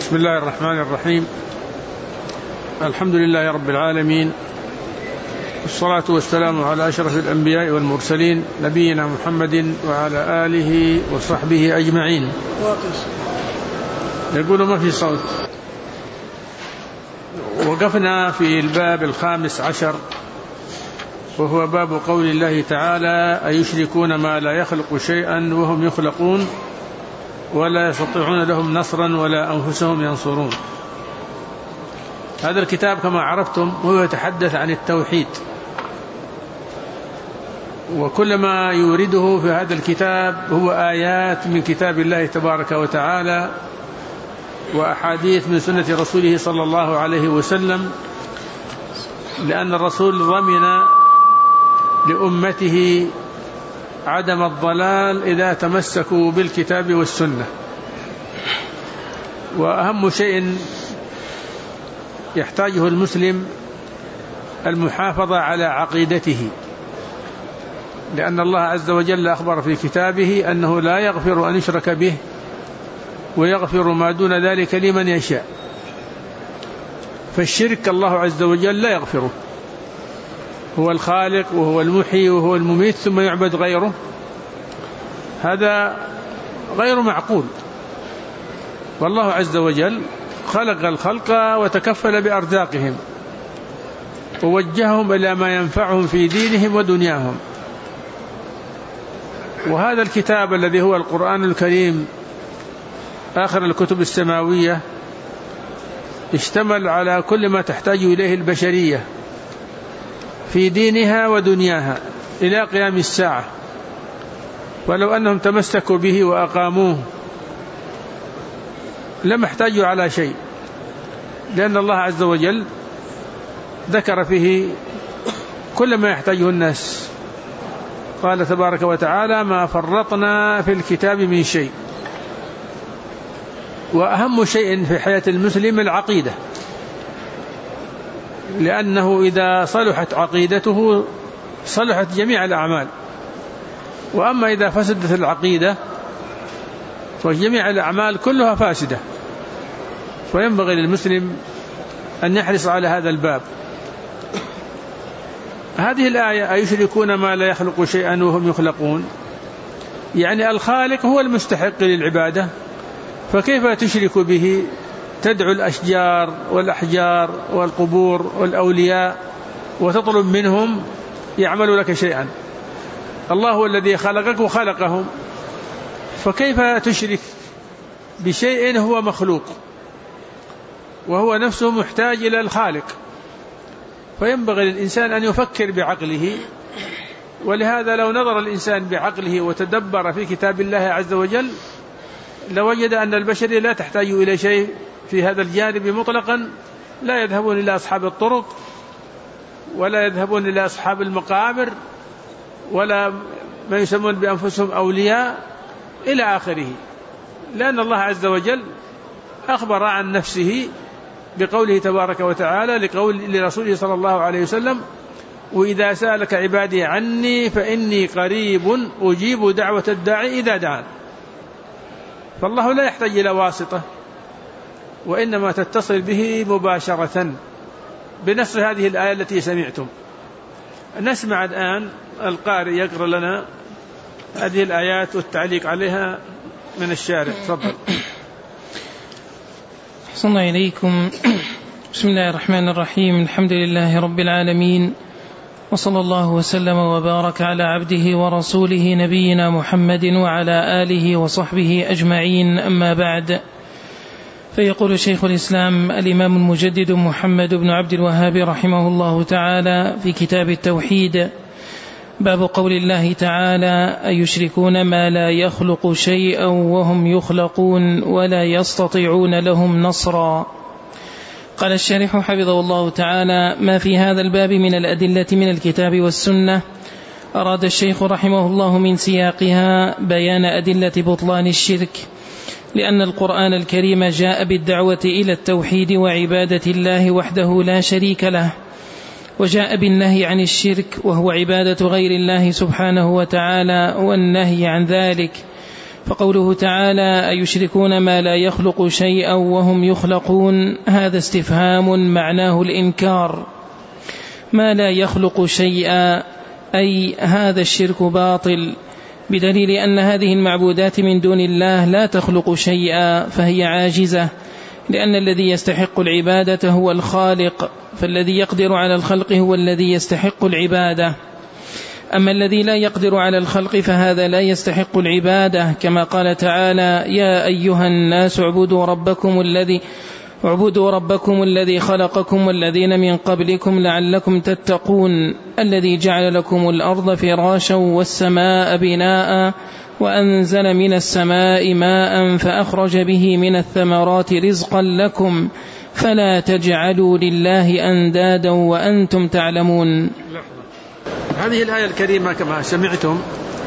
بسم الله الرحمن الرحيم. الحمد لله رب العالمين، والصلاة والسلام على أشرف الأنبياء والمرسلين نبينا محمد وعلى آله وصحبه أجمعين. يقول ما في صوت. وقفنا في الباب 15، وهو باب قول الله تعالى: أيشركون ما لا يخلق شيئا وهم يخلقون ولا يستطيعون لهم نصرا ولا أنفسهم ينصرون. هذا الكتاب كما عرفتم هو يتحدث عن التوحيد، وكل ما يورده في هذا الكتاب هو آيات من كتاب الله تبارك وتعالى وأحاديث من سنة رسوله صلى الله عليه وسلم، لأن الرسول ضمن لأمته عدم الضلال إذا تمسكوا بالكتاب والسنة. وأهم شيء يحتاجه المسلم المحافظة على عقيدته، لأن الله عز وجل أخبر في كتابه أنه لا يغفر أن يشرك به ويغفر ما دون ذلك لمن يشاء. فالشرك الله عز وجل لا يغفره، هو الخالق وهو المحيي وهو المميت، ثم يعبد غيره، هذا غير معقول. والله عز وجل خلق الخلق وتكفل بأرزاقهم ووجههم إلى ما ينفعهم في دينهم ودنياهم. وهذا الكتاب الذي هو القرآن الكريم آخر الكتب السماوية اشتمل على كل ما تحتاج إليه البشرية في دينها ودنياها إلى قيام الساعة. ولو أنهم تمسكوا به وأقاموه لم يحتاجوا على شيء، لأن الله عز وجل ذكر فيه كل ما يحتاجه الناس. قال تبارك وتعالى: ما فرطنا في الكتاب من شيء. وأهم شيء في حياة المسلم العقيدة، لأنه إذا صلحت عقيدته صلحت جميع الأعمال، وأما إذا فسدت العقيدة فجميع الأعمال كلها فاسدة. فينبغي للمسلم أن يحرص على هذا الباب. هذه الآية: أيشركون ما لا يخلق شيئا وهم يخلقون، يعني الخالق هو المستحق للعبادة، فكيف تشرك به؟ تدعو الأشجار والأحجار والقبور والأولياء وتطلب منهم يعملوا لك شيئا. الله هو الذي خلقك وخلقهم، فكيف تشرك بشيء هو مخلوق وهو نفسه محتاج إلى الخالق؟ فينبغي للإنسان أن يفكر بعقله. ولهذا لو نظر الإنسان بعقله وتدبر في كتاب الله عز وجل لوجد أن البشرية لا تحتاج إلى شيء في هذا الجانب مطلقا. لا يذهبون إلى أصحاب الطرق ولا يذهبون إلى أصحاب المقابر ولا ما يسمون بأنفسهم أولياء إلى آخره، لأن الله عز وجل أخبر عن نفسه بقوله تبارك وتعالى لرسوله صلى الله عليه وسلم: وإذا سألك عبادي عني فإني قريب أجيب دعوة الداعي إذا دعان. فالله لا يحتاج إلى واسطة، وإنما تتصل به مباشرة بنص هذه الآية التي سمعتم. نسمع الآن القارئ يقرأ لنا هذه الآيات والتعليق عليها من الشارع. تفضل. أحسن إليكم. بسم الله الرحمن الرحيم. الحمد لله رب العالمين، وصلى الله وسلم وبارك على عبده ورسوله نبينا محمد وعلى آله وصحبه أجمعين. أما بعد، فيقول شيخ الإسلام الإمام المجدد محمد بن عبد الوهاب رحمه الله تعالى في كتاب التوحيد: باب قول الله تعالى: أيشركون ما لا يخلق شيئا وهم يخلقون ولا يستطيعون لهم نصرا. قال الشارح حفظه الله تعالى: ما في هذا الباب من الأدلة من الكتاب والسنة أراد الشيخ رحمه الله من سياقها بيان أدلة بطلان الشرك، لأن القرآن الكريم جاء بالدعوة إلى التوحيد وعبادة الله وحده لا شريك له، وجاء بالنهي عن الشرك وهو عبادة غير الله سبحانه وتعالى والنهي عن ذلك، فقوله تعالى أيشركون ما لا يخلق شيئا وهم يخلقون، هذا استفهام معناه الإنكار. ما لا يخلق شيئا أي هذا الشرك باطل، بدليل أن هذه المعبودات من دون الله لا تخلق شيئا فهي عاجزة، لأن الذي يستحق العبادة هو الخالق، فالذي يقدر على الخلق هو الذي يستحق العبادة. أما الذي لا يقدر على الخلق فهذا لا يستحق العبادة، كما قال تعالى يا أيها الناس اعبدوا ربكم الذي خلقكم والذين من قبلكم لعلكم تتقون، الذي جعل لكم الأرض فراشا والسماء بناء وأنزل من السماء ماء فأخرج به من الثمرات رزقا لكم فلا تجعلوا لله أندادا وأنتم تعلمون. هذه الآية الكريمة كما سمعتم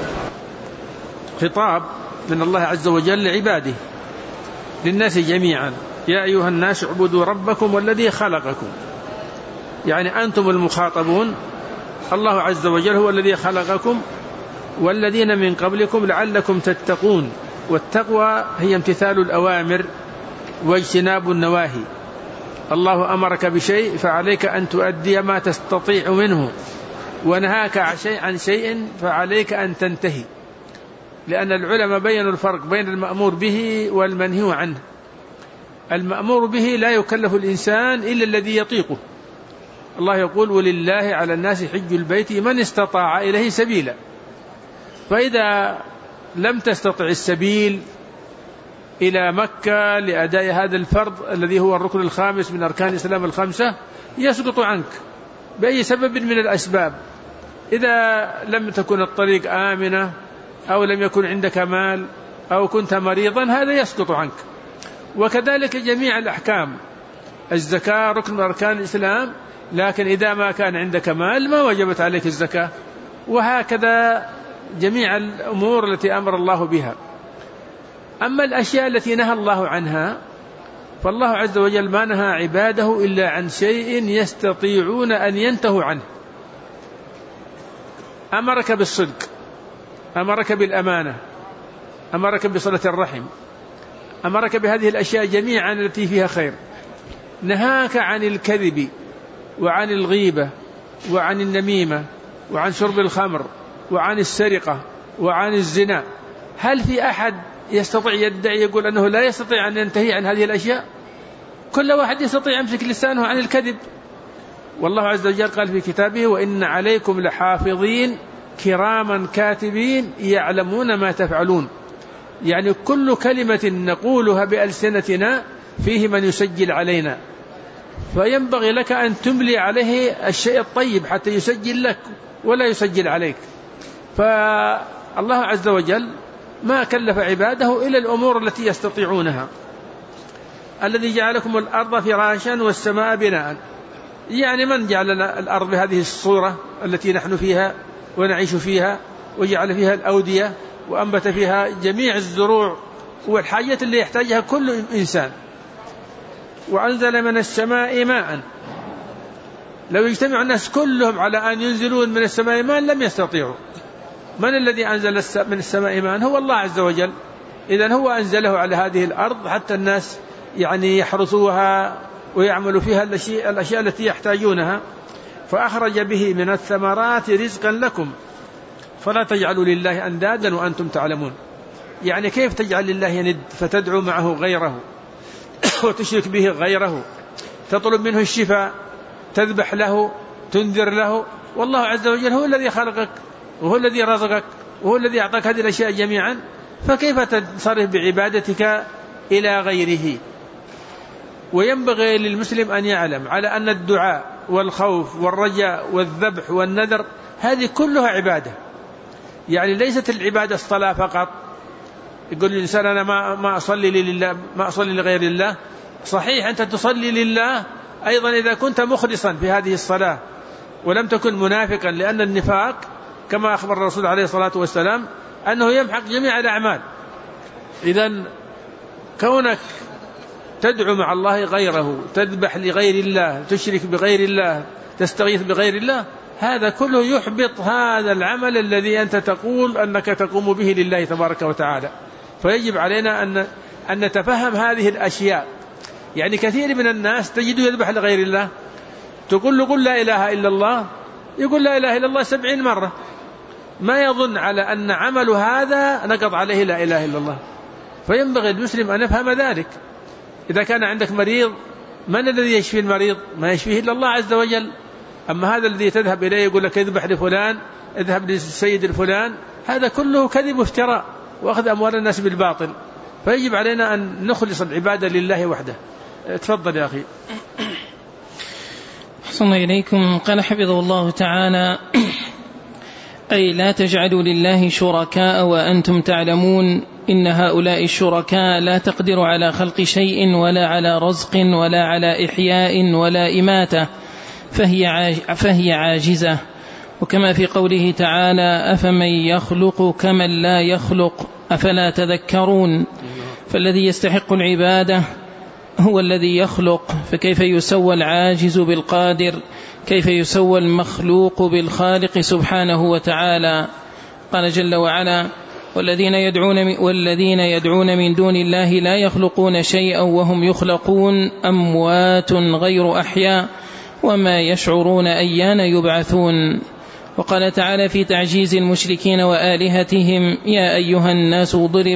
خطاب من الله عز وجل لعباده، للناس جميعا. يا أيها الناس اعبدوا ربكم والذي خلقكم، يعني أنتم المخاطبون، الله عز وجل هو الذي خلقكم والذين من قبلكم لعلكم تتقون. والتقوى هي امتثال الأوامر واجتناب النواهي. الله أمرك بشيء فعليك أن تؤدي ما تستطيع منه، ونهاك عن شيء فعليك أن تنتهي، لأن العلماء بينوا الفرق بين المأمور به والمنهي عنه. المأمور به لا يكلف الإنسان إلا الذي يطيقه. الله يقول ولله على الناس حج البيت من استطاع إليه سبيلا، فإذا لم تستطع السبيل إلى مكة لأداء هذا الفرض الذي هو الركن الخامس من أركان الإسلام الخمسة يسقط عنك بأي سبب من الأسباب. إذا لم تكن الطريق آمنة أو لم يكن عندك مال أو كنت مريضا هذا يسقط عنك. وكذلك جميع الأحكام، الزكاة ركن من أركان الإسلام، لكن إذا ما كان عندك مال ما وجبت عليك الزكاة. وهكذا جميع الأمور التي أمر الله بها. أما الأشياء التي نهى الله عنها فالله عز وجل ما نهى عباده إلا عن شيء يستطيعون أن ينتهوا عنه. أمرك بالصدق، أمرك بالأمانة، أمرك بصلة الرحم، أمرك بهذه الأشياء جميعا التي فيها خير. نهاك عن الكذب وعن الغيبة وعن النميمة وعن شرب الخمر وعن السرقة وعن الزنا. هل في أحد يستطيع يدعي يقول أنه لا يستطيع أن ينتهي عن هذه الأشياء؟ كل واحد يستطيع يمسك لسانه عن الكذب. والله عز وجل قال في كتابه وإن عليكم لحافظين كراما كاتبين يعلمون ما تفعلون. يعني كل كلمة نقولها بألسنتنا فيه من يسجل علينا، فينبغي لك أن تملي عليه الشيء الطيب حتى يسجل لك ولا يسجل عليك. فالله عز وجل ما كلف عباده إلا الأمور التي يستطيعونها. الذي جعلكم الأرض فراشا والسماء بناء، يعني من جعل الأرض بهذه الصورة التي نحن فيها ونعيش فيها، وجعل فيها الأودية وأنبت فيها جميع الزروع والحاجات اللي يحتاجها كل إنسان. وأنزل من السماء ماء، لو يجتمع الناس كلهم على أن ينزلون من السماء ماء لم يستطيعوا. من الذي أنزل من السماء ماء؟ هو الله عز وجل. إذن هو أنزله على هذه الأرض حتى الناس يعني يحرثوها ويعملوا فيها الأشياء التي يحتاجونها. فأخرج به من الثمرات رزقا لكم فلا تجعلوا لله أندادا وأنتم تعلمون. يعني كيف تجعل لله ند فتدعو معه غيره وتشرك به غيره، تطلب منه الشفاء، تذبح له، تنذر له، والله عز وجل هو الذي خلقك وهو الذي رزقك وهو الذي أعطاك هذه الأشياء جميعا، فكيف تنصرف بعبادتك إلى غيره؟ وينبغي للمسلم أن يعلم على أن الدعاء والخوف والرجاء والذبح والنذر هذه كلها عبادة. يعني ليست العبادة الصلاة فقط. يقول الإنسان أنا ما أصلي لله، ما أصلي لغير الله. صحيح أنت تصلي لله أيضا إذا كنت مخلصا في هذه الصلاة ولم تكن منافقا، لأن النفاق كما أخبر الرسول عليه الصلاة والسلام أنه يمحق جميع الأعمال. إذن كونك تدعو مع الله غيره، تذبح لغير الله، تشرك بغير الله، تستغيث بغير الله، هذا كله يحبط هذا العمل الذي أنت تقول أنك تقوم به لله تبارك وتعالى. فيجب علينا أن نتفهم هذه الأشياء. يعني كثير من الناس تجده يذبح لغير الله، تقول له قل لا إله إلا الله، يقول لا إله إلا الله 70 مرة، ما يظن على أن عمل هذا نقض عليه لا إله إلا الله. فينبغي المسلم أن يفهم ذلك. إذا كان عندك مريض، من الذي يشفي المريض؟ ما يشفيه إلا الله عز وجل. أما هذا الذي تذهب إليه يقول لك اذبح لفلان، اذهب للسيد الفلان، هذا كله كذب وافتراء وأخذ أموال الناس بالباطل. فيجب علينا أن نخلص العبادة لله وحده. تفضل يا أخي. أحسن إليكم. قال حفظه الله تعالى: أي لا تجعلوا لله شركاء وأنتم تعلمون إن هؤلاء الشركاء لا تقدر على خلق شيء ولا على رزق ولا على إحياء ولا إماتة، فهي عاجزة. وكما في قوله تعالى: أفمن يخلق كمن لا يخلق أفلا تذكرون. فالذي يستحق العبادة هو الذي يخلق، فكيف يسوى العاجز بالقادر؟ كيف يسوى المخلوق بالخالق سبحانه وتعالى؟ قال جل وعلا: والذين يدعون من دون الله لا يخلقون شيئا وهم يخلقون أموات غير أحياء وما يشعرون أيان يبعثون. وقال تعالى في تعجيز المشركين وآلهتهم: يا أيها الناس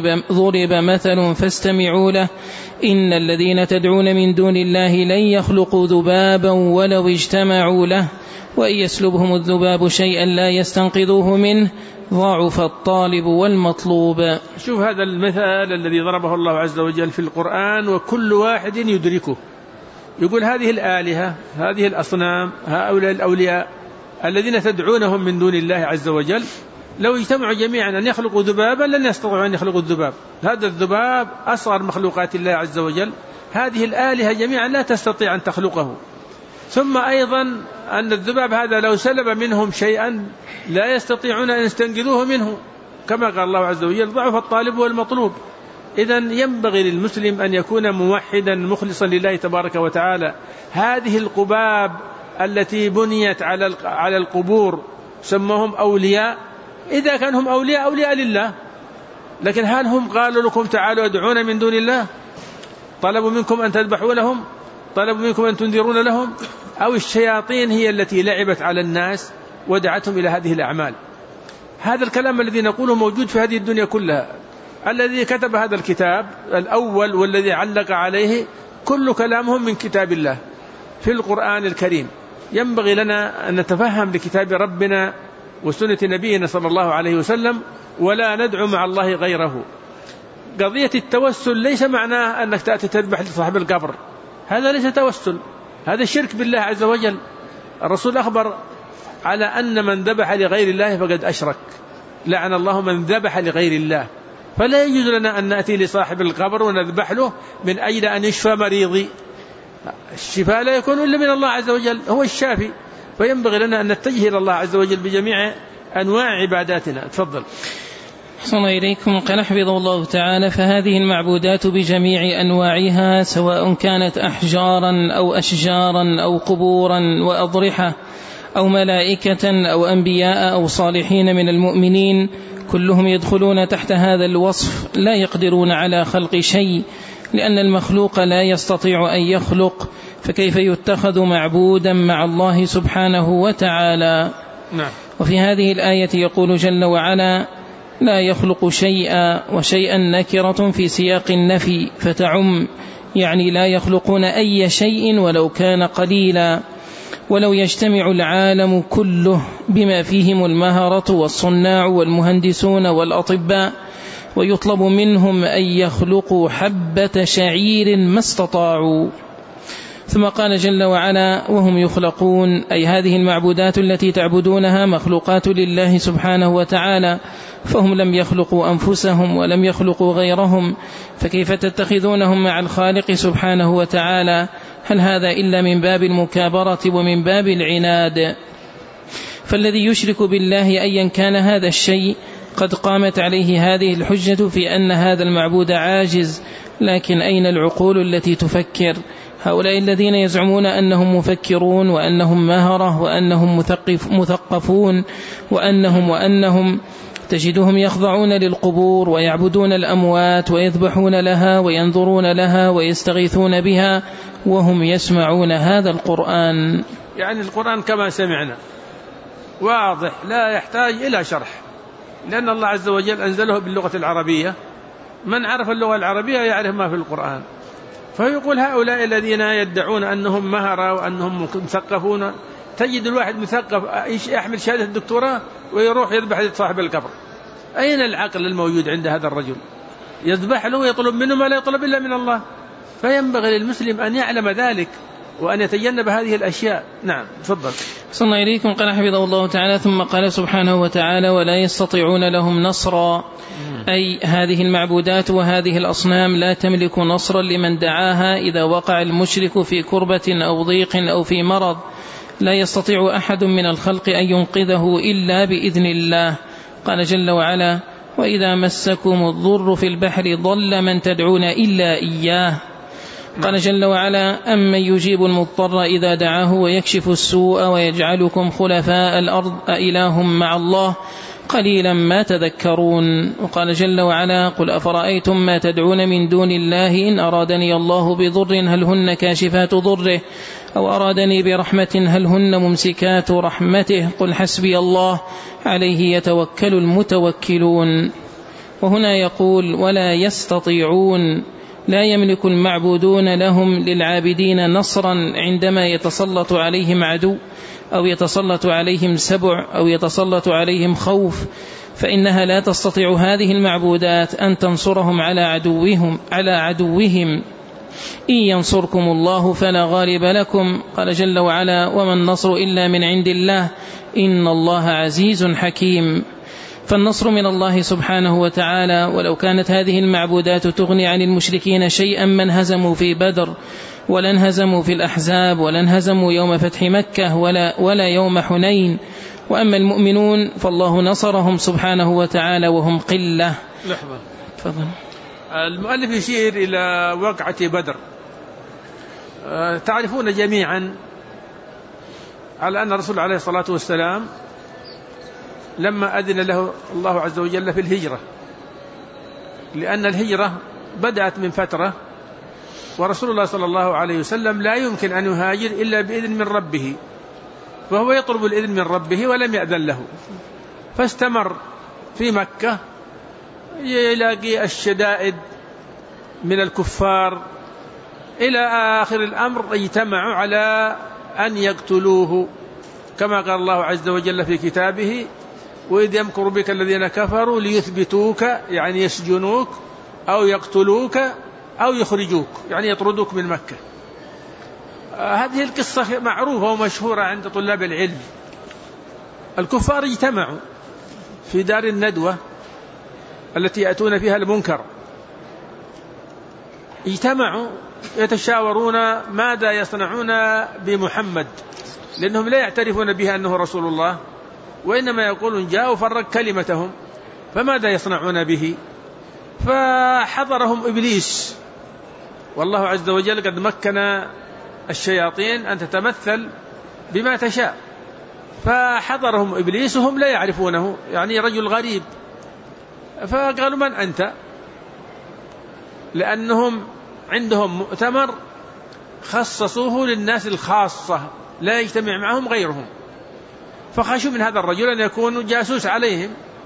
ضرب مثل فاستمعوا له إن الذين تدعون من دون الله لن يخلقوا ذبابا ولو اجتمعوا له وإن يسلبهم الذباب شيئا لا يستنقذوه منه ضعف الطالب والمطلوب. شوف هذا المثال الذي ضربه الله عز وجل في القرآن وكل واحد يدركه. يقول هذه الآلهة، هذه الأصنام، هؤلاء الأولياء الذين تدعونهم من دون الله عز وجل لو اجتمعوا جميعا أن يخلقوا ذبابا لن يستطيعوا أن يخلقوا الذباب. هذا الذباب أصغر مخلوقات الله عز وجل، هذه الآلهة جميعا لا تستطيع أن تخلقه. ثم أيضا أن الذباب هذا لو سلب منهم شيئا لا يستطيعون أن يستنقذوه منه، كما قال الله عز وجل: ضعف الطالب والمطلوب. إذن ينبغي للمسلم أن يكون موحدا مخلصا لله تبارك وتعالى. هذه القباب التي بنيت على القبور سموهم أولياء، إذا كان هم أولياء لله، لكن هل هم قالوا لكم تعالوا ادعونا من دون الله؟ طلبوا منكم أن تذبحوا لهم؟ طلبوا منكم أن تنذرون لهم؟ أو الشياطين هي التي لعبت على الناس ودعتهم إلى هذه الأعمال؟ هذا الكلام الذي نقوله موجود في هذه الدنيا كلها. الذي كتب هذا الكتاب الأول والذي علق عليه كل كلامهم من كتاب الله في القرآن الكريم. ينبغي لنا أن نتفهم لكتاب ربنا وسنة نبينا صلى الله عليه وسلم ولا ندعو مع الله غيره. قضية التوسل ليس معناه أنك تأتي تذبح لصاحب القبر، هذا ليس توسل، هذا الشرك بالله عز وجل. الرسول أخبر على أن من ذبح لغير الله فقد أشرك، لعن الله من ذبح لغير الله. فلا يجوز لنا أن نأتي لصاحب القبر ونذبح له من أجل أن يشفى مريضي. الشفاء لا يكون إلا من الله عز وجل، هو الشافي. فينبغي لنا أن نتجه إلى الله عز وجل بجميع أنواع عباداتنا. تفضل. أحسن إليكم. قال حفظه الله تعالى: فهذه المعبودات بجميع أنواعها سواء كانت أحجارا أو أشجارا أو قبورا وأضرحة أو ملائكة أو أنبياء أو صالحين من المؤمنين كلهم يدخلون تحت هذا الوصف، لا يقدرون على خلق شيء لأن المخلوق لا يستطيع أن يخلق، فكيف يتخذ معبودا مع الله سبحانه وتعالى؟ نعم. وفي هذه الآية يقول جل وعلا: لا يخلق شيئا، وشيئا نكرة في سياق النفي فتعم، يعني لا يخلقون أي شيء ولو كان قليلا. ولو يجتمع العالم كله بما فيهم المهرة والصناع والمهندسون والأطباء ويطلب منهم أن يخلقوا حبة شعير ما استطاعوا. ثم قال جل وعلا: وهم يخلقون، أي هذه المعبودات التي تعبدونها مخلوقات لله سبحانه وتعالى، فهم لم يخلقوا أنفسهم ولم يخلقوا غيرهم، فكيف تتخذونهم مع الخالق سبحانه وتعالى؟ هل هذا إلا من باب المكابرة ومن باب العناد؟ فالذي يشرك بالله أيا كان هذا الشيء قد قامت عليه هذه الحجة في أن هذا المعبود عاجز، لكن أين العقول التي تفكر؟ هؤلاء الذين يزعمون أنهم مفكرون وأنهم مهرة وأنهم مثقفون وأنهم تجدهم يخضعون للقبور ويعبدون الأموات ويذبحون لها وينظرون لها ويستغيثون بها وهم يسمعون هذا القرآن. يعني القرآن كما سمعنا واضح لا يحتاج إلى شرح، لأن الله عز وجل أنزله باللغة العربية، من عرف اللغة العربية يعرف ما في القرآن. فيقول هؤلاء الذين يدعون أنهم مهرة وأنهم مثقفون، تجد الواحد مثقف يحمل شهادة الدكتوراه ويروح يذبح صاحب القبر. أين العقل الموجود عند هذا الرجل؟ يذبح له ويطلب منه ما لا يطلب إلا من الله. فينبغي للمسلم أن يعلم ذلك وأن يتجنب هذه الأشياء. نعم تفضل. صلى إليكم. قال حفظه الله تعالى: ثم قال سبحانه وتعالى: ولا يستطيعون لهم نصرا، أي هذه المعبودات وهذه الأصنام لا تملك نصرا لمن دعاها إذا وقع المشرك في كربة أو ضيق أو في مرض، لا يستطيع أحد من الخلق أن ينقذه إلا بإذن الله. قال جل وعلا: وإذا مسكم الضر في البحر ضل من تدعون إلا إياه. قال جل وعلا: أمن يجيب المضطر إذا دعاه ويكشف السوء ويجعلكم خلفاء الأرض أإله مع الله قليلا ما تذكرون. وقال جل وعلا: قل أفرأيتم ما تدعون من دون الله إن أرادني الله بضر هل هن كاشفات ضره أو أرادني برحمة هل هن ممسكات رحمته قل حسبي الله عليه يتوكل المتوكلون. وهنا يقول: ولا يستطيعون، لا يملك المعبودون لهم للعابدين نصرا عندما يتسلط عليهم عدو أو يتسلط عليهم سبع أو يتسلط عليهم خوف، فإنها لا تستطيع هذه المعبودات أن تنصرهم على عدوهم. إن ينصركم الله فلا غالب لكم. قال جل وعلا: وما النصر إلا من عند الله إن الله عزيز حكيم. فالنصر من الله سبحانه وتعالى. ولو كانت هذه المعبودات تغني عن المشركين شيئا ما انهزموا في بدر ولا انهزموا في الأحزاب ولا انهزموا يوم فتح مكة ولا يوم حنين. وأما المؤمنون فالله نصرهم سبحانه وتعالى وهم قلة. لحظة. تفضل. المؤلف يشير إلى وقعة بدر. تعرفون جميعا على أن الرسول عليه الصلاة والسلام لما أذن له الله عز وجل في الهجرة، لأن الهجرة بدأت من فترة، ورسول الله صلى الله عليه وسلم لا يمكن أن يهاجر إلا بإذن من ربه، وهو يطلب الإذن من ربه ولم يأذن له، فاستمر في مكة يلاقي الشدائد من الكفار إلى آخر الأمر اجتمعوا على أن يقتلوه، كما قال الله عز وجل في كتابه: وإذ يمكر بك الذين كفروا ليثبتوك، يعني يسجنوك أو يقتلوك أو يخرجوك، يعني يطردوك من مكة. هذه القصة معروفة ومشهورة عند طلاب العلم. الكفار اجتمعوا في دار الندوة التي يأتون فيها المنكر، اجتمعوا يتشاورون ماذا يصنعون بمحمد، لأنهم لا يعترفون به أنه رسول الله، وإنما يقولون جاءوا فرق كلمتهم، فماذا يصنعون به؟ فحضرهم إبليس، والله عز وجل قد مكن الشياطين أن تتمثل بما تشاء، فحضرهم إبليس وهم لا يعرفونه، يعني رجل غريب، فقالوا: من أنت؟ لأنهم عندهم مؤتمر خصصوه للناس الخاصة لا يجتمع معهم غيرهم، فخشوا من هذا الرجل أن يكون جاسوس عليهم،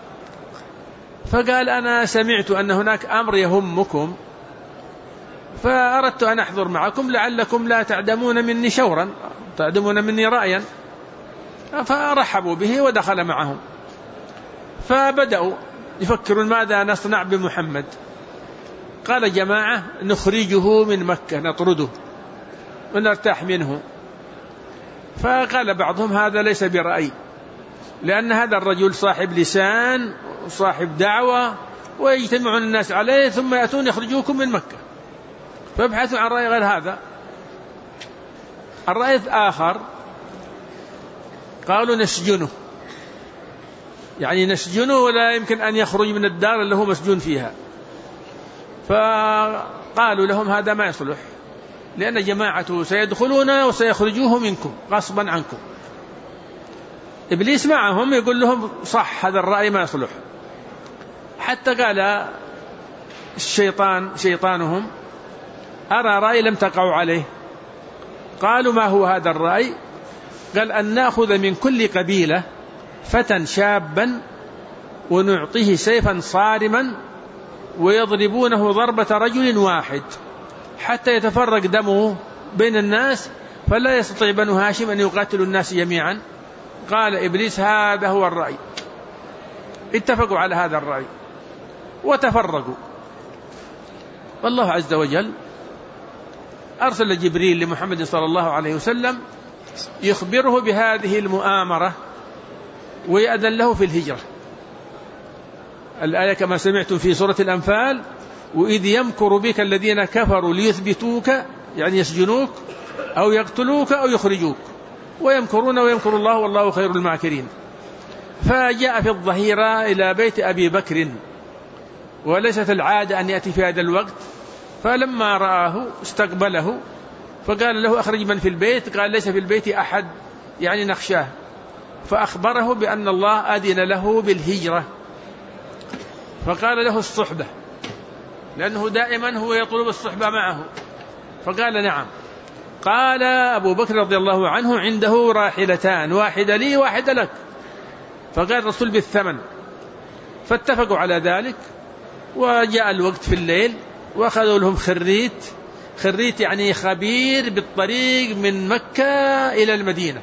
فقال: أنا سمعت أن هناك أمر يهمكم فأردت أن أحضر معكم لعلكم لا تعدمون مني شورا، تعدمون مني رأيا. فرحبوا به ودخل معهم، فبدأوا يفكرون ماذا نصنع بمحمد. قال جماعة: نخرجه من مكة، نطرده ونرتاح منه. فقال بعضهم: هذا ليس برأي، لأن هذا الرجل صاحب لسان وصاحب دعوة ويجتمعون الناس عليه ثم يأتون يخرجوكم من مكة، فابحثوا عن رأي غير هذا. الرأي الآخر قالوا: نسجنه، يعني نسجنه ولا يمكن أن يخرج من الدار اللي هو مسجون فيها. فقالوا لهم: هذا ما يصلح، لأن جماعته سيدخلون وسيخرجوه منكم غصبا عنكم. إبليس معهم يقول لهم: صح، هذا الرأي ما يصلح، حتى قال شيطانهم: أرى رأي لم تقعوا عليه. قالوا: ما هو هذا الرأي؟ قال: أن نأخذ من كل قبيلة فتى شابا ونعطيه سيفا صارما ويضربونه ضربة رجل واحد حتى يتفرق دمه بين الناس فلا يستطيع بنو هاشم أن يقاتلوا الناس جميعا. قال إبليس: هذا هو الرأي. اتفقوا على هذا الرأي وتفرقوا. والله عز وجل أرسل جبريل لمحمد صلى الله عليه وسلم يخبره بهذه المؤامرة ويأذن له في الهجرة. الآية كما سمعتم في سورة الأنفال: وإذ يمكر بك الذين كفروا ليثبتوك، يعني يسجنوك أو يقتلوك أو يخرجوك، ويمكرون ويمكر الله والله خير الماكرين. فجاء في الظهيرة إلى بيت أبي بكر، وليست العادة أن يأتي في هذا الوقت، فلما رآه استقبله فقال له: أخرج من في البيت. قال: ليس في البيت أحد، يعني نخشاه. فأخبره بأن الله أذن له بالهجرة، فقال له: الصحبة، لأنه دائما هو يطلب الصحبة معه. فقال: نعم. قال أبو بكر رضي الله عنه: عنده راحلتان، واحدة لي واحدة لك. فقال الرسول: بالثمن. فاتفقوا على ذلك. وجاء الوقت في الليل وأخذوا لهم خريت يعني خبير بالطريق من مكة إلى المدينة،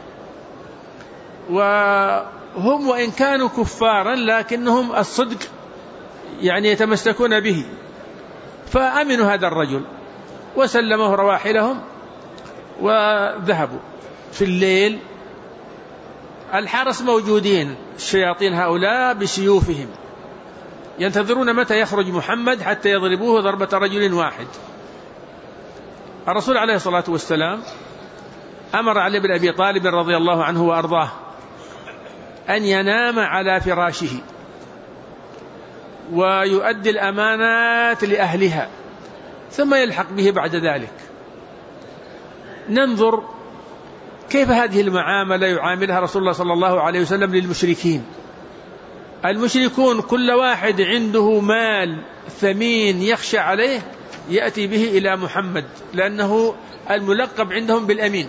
وهم وإن كانوا كفارا لكنهم الصدق يعني يتمسكون به. فأمنوا هذا الرجل وسلموه رواحلهم وذهبوا. في الليل الحرس موجودين، الشياطين هؤلاء بسيوفهم ينتظرون متى يخرج محمد حتى يضربوه ضربة رجل واحد. الرسول عليه الصلاة والسلام أمر علي بن أبي طالب رضي الله عنه وأرضاه أن ينام على فراشه ويؤدي الأمانات لأهلها ثم يلحق به بعد ذلك. ننظر كيف هذه المعاملة يعاملها رسول الله صلى الله عليه وسلم للمشركين. المشركون كل واحد عنده مال ثمين يخشى عليه يأتي به إلى محمد لأنه الملقب عندهم بالأمين.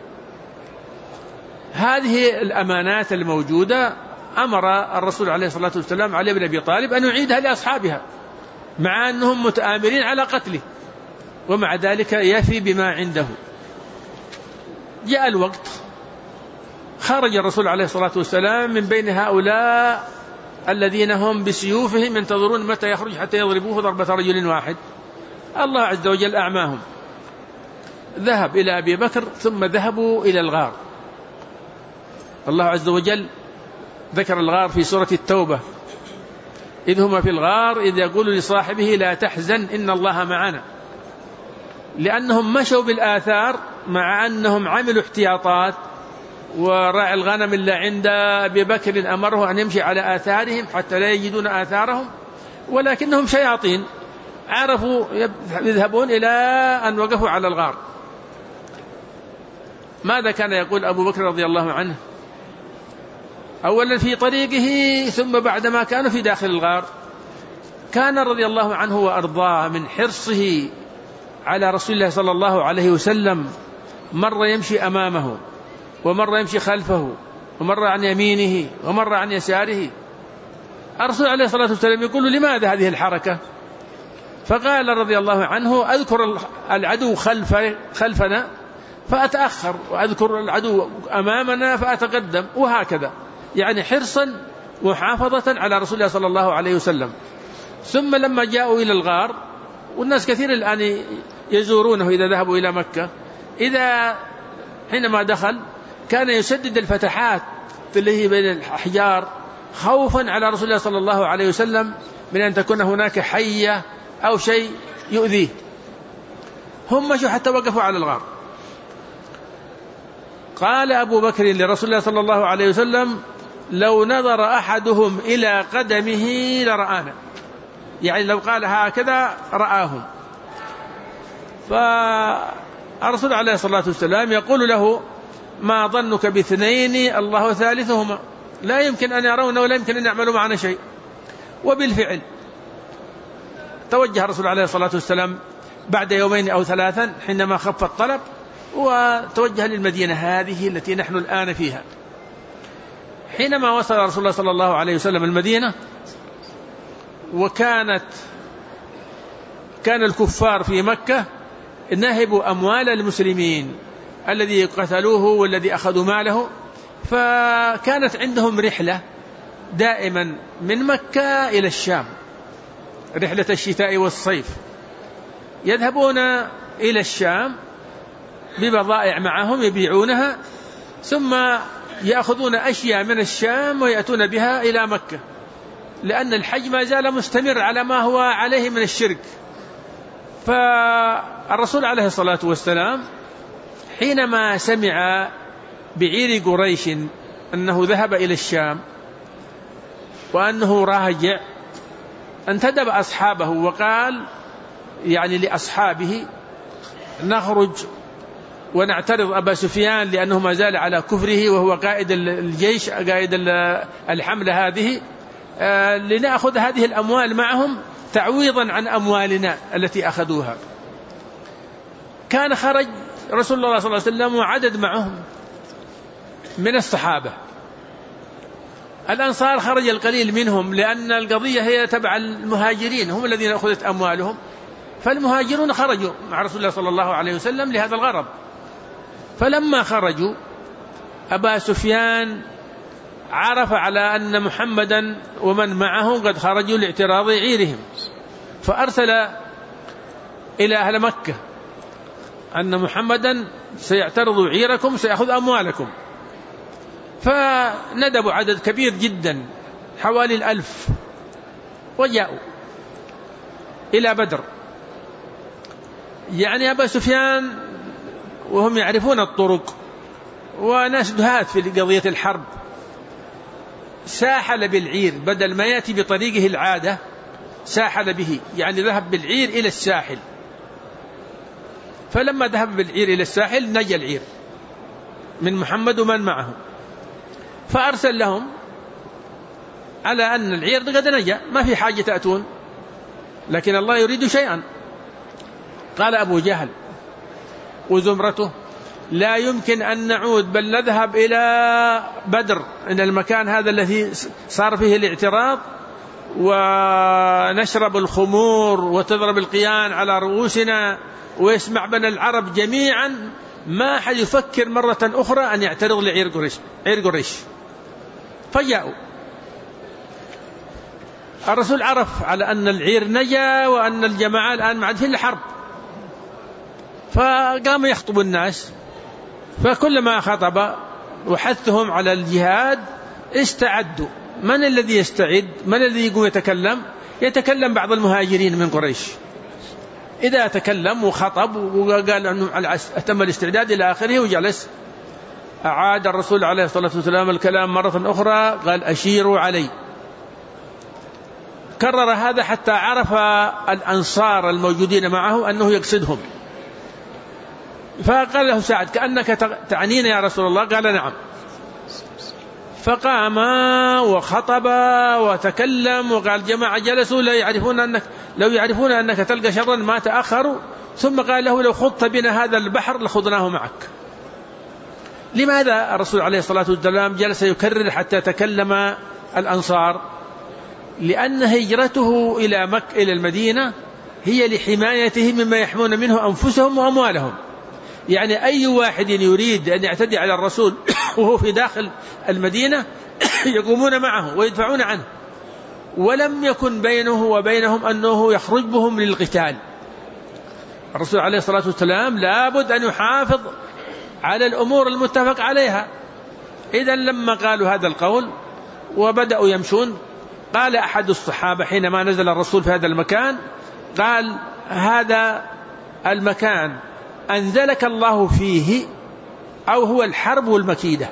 هذه الأمانات الموجودة أمر الرسول عليه الصلاة والسلام علي بن أبي طالب أن يعيدها لأصحابها مع أنهم متآمرين على قتله، ومع ذلك يفي بما عنده. جاء الوقت خرج الرسول عليه الصلاة والسلام من بين هؤلاء الذين هم بسيوفهم ينتظرون متى يخرج حتى يضربوه ضربة رجل واحد. الله عز وجل أعماهم. ذهب إلى أبي بكر ثم ذهبوا إلى الغار. الله عز وجل ذكر الغار في سورة التوبة: إذ هما في الغار إذ يقول لصاحبه لا تحزن إن الله معنا. لأنهم مشوا بالآثار مع أنهم عملوا احتياطات، وراعي الغنم اللي عند أبي بكر أمره أن يمشي على آثارهم حتى لا يجدون آثارهم، ولكنهم شياطين عرفوا يذهبون إلى أن وقفوا على الغار. ماذا كان يقول أبو بكر رضي الله عنه؟ أولا في طريقه ثم بعدما كانوا في داخل الغار كان رضي الله عنه وأرضاه من حرصه على رسول الله صلى الله عليه وسلم مرة يمشي أمامه ومرة يمشي خلفه ومرة عن يمينه ومرة عن يساره. الرسول عليه الصلاة والسلام يقول: لماذا هذه الحركة؟ فقال رضي الله عنه: أذكر العدو خلفنا فأتأخر، وأذكر العدو أمامنا فأتقدم، وهكذا، يعني حرصا ومحافظة على رسول الله صلى الله عليه وسلم. ثم لما جاءوا إلى الغار، والناس كثير الآن يزورونه إذا ذهبوا إلى مكة، حينما دخل كان يسدد الفتحات اللي هي بين الأحجار خوفا على رسول الله صلى الله عليه وسلم من أن تكون هناك حية أو شيء يؤذيه. هم مشوا حتى وقفوا على الغار. قال أبو بكر لرسول الله صلى الله عليه وسلم: لو نظر أحدهم إلى قدمه لرآنا، يعني لو قال هكذا رآهم. فالرسول عليه الصلاة والسلام يقول له: ما ظنك باثنين الله ثالثهما، لا يمكن أن يرون ولا يمكن أن يعملوا معنا شيء. وبالفعل توجه الرسول عليه الصلاة والسلام بعد يومين أو ثلاثا حينما خف الطلب، وتوجه للمدينة هذه التي نحن الآن فيها. حينما وصل رسول الله صلى الله عليه وسلم المدينة، كان الكفار في مكة نهبوا أموال المسلمين الذي قتلوه والذي أخذوا ماله، فكانت عندهم رحلة دائما من مكة إلى الشام، رحلة الشتاء والصيف، يذهبون إلى الشام ببضائع معهم يبيعونها، ثم يأخذون أشياء من الشام ويأتون بها إلى مكة، لأن الحج ما زال مستمر على ما هو عليه من الشرك. فالرسول عليه الصلاة والسلام حينما سمع بعير قريش أنه ذهب إلى الشام وأنه راجع، انتدب أصحابه وقال يعني لأصحابه: نخرج ونعترض أبا سفيان لأنه ما زال على كفره وهو قائد الجيش، قائد الحملة هذه، لنأخذ هذه الأموال معهم تعويضا عن أموالنا التي أخذوها. كان خرج رسول الله صلى الله عليه وسلم وعدد معهم من الصحابة. الأنصار خرج القليل منهم، لأن القضية هي تبع المهاجرين، هم الذين أخذت أموالهم، فالمهاجرون خرجوا مع رسول الله صلى الله عليه وسلم لهذا الغرض. فلما خرجوا أبا سفيان عرف على أن محمدا ومن معه قد خرجوا لاعتراض عيرهم، فأرسل إلى أهل مكة أن محمدا سيعترض عيركم سيأخذ أموالكم. فندبوا عدد كبير جدا حوالي 1000 وجاءوا إلى بدر. يعني أبا سفيان وهم يعرفون الطرق وناس دهات في قضية الحرب، ساحل بالعير بدل ما يأتي بطريقه العادة، ساحل به، يعني ذهب بالعير إلى الساحل. فلما ذهب بالعير إلى الساحل نجى العير من محمد ومن معه، فأرسل لهم على أن العير قد نجا، ما في حاجة تأتون، لكن الله يريد شيئا. قال أبو جهل وزمرته: لا يمكن أن نعود، بل نذهب إلى بدر، إن المكان هذا الذي صار فيه الاعتراض، ونشرب الخمور وتضرب القيان على رؤوسنا ويسمع بنا العرب جميعا، ما أحد يفكر مرة أخرى أن يعترض لعير قريش. فجاءوا. الرسول عرف على أن العير نجا وأن الجماعة الآن ما عاد في الحرب، فقام يخطب الناس، فكلما خطب وحثهم على الجهاد استعدوا. من الذي يستعد؟ من الذي يقوم يتكلم؟ يتكلم بعض المهاجرين من قريش، إذا تكلم وخطب وقال أنه أتم الاستعداد إلى آخره وجلس، أعاد الرسول عليه الصلاة والسلام الكلام مرة أخرى، قال: أشيروا علي. كرر هذا حتى عرف الأنصار الموجودين معه أنه يقصدهم، فقال له سعد: كأنك تعنينا يا رسول الله؟ قال: نعم. فقام وخطب وتكلم وقال: جماعة جلسوا لو يعرفون أنك تلقى شرا ما تأخروا. ثم قال له: لو خضت بنا هذا البحر لخضناه معك. لماذا الرسول عليه الصلاة والسلام جلس يكرر حتى تكلم الأنصار؟ لأن هجرته إلى المدينة هي لحمايته مما يحمون منه أنفسهم وأموالهم. يعني أي واحد يريد أن يعتدي على الرسول وهو في داخل المدينة يقومون معه ويدفعون عنه، ولم يكن بينه وبينهم أنه يخرج بهم للقتال. الرسول عليه الصلاة والسلام لابد أن يحافظ على الأمور المتفق عليها. إذن لما قالوا هذا القول وبدأوا يمشون، قال أحد الصحابة حينما نزل الرسول في هذا المكان، قال: هذا المكان أنزلك الله فيه أو هو الحرب والمكيدة.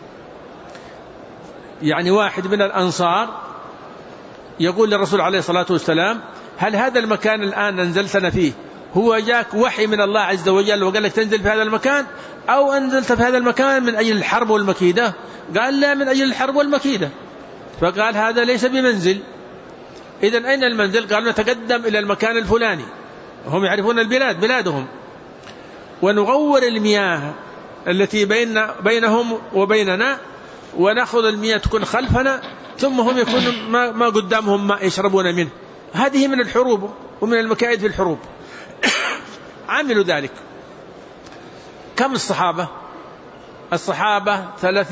يعني واحد من الأنصار يقول للرسول عليه الصلاة والسلام: هل هذا المكان الآن أنزلتنا فيه هو جاك وحي من الله عز وجل وقال لك تنزل في هذا المكان، أو أنزلت في هذا المكان من أجل الحرب والمكيدة؟ قال: لا، من أجل الحرب والمكيدة. فقال: هذا ليس بمنزل، إذن أين المنزل؟ قالوا نتقدم إلى المكان الفلاني، هم يعرفون البلاد بلادهم، ونغور المياه التي بينهم وبيننا، ونأخذ المياه تكون خلفنا، ثم هم يكونوا ما قدامهم ماء يشربون منه. هذه من الحروب ومن المكائد في الحروب. عملوا ذلك. كم الصحابة؟ الصحابة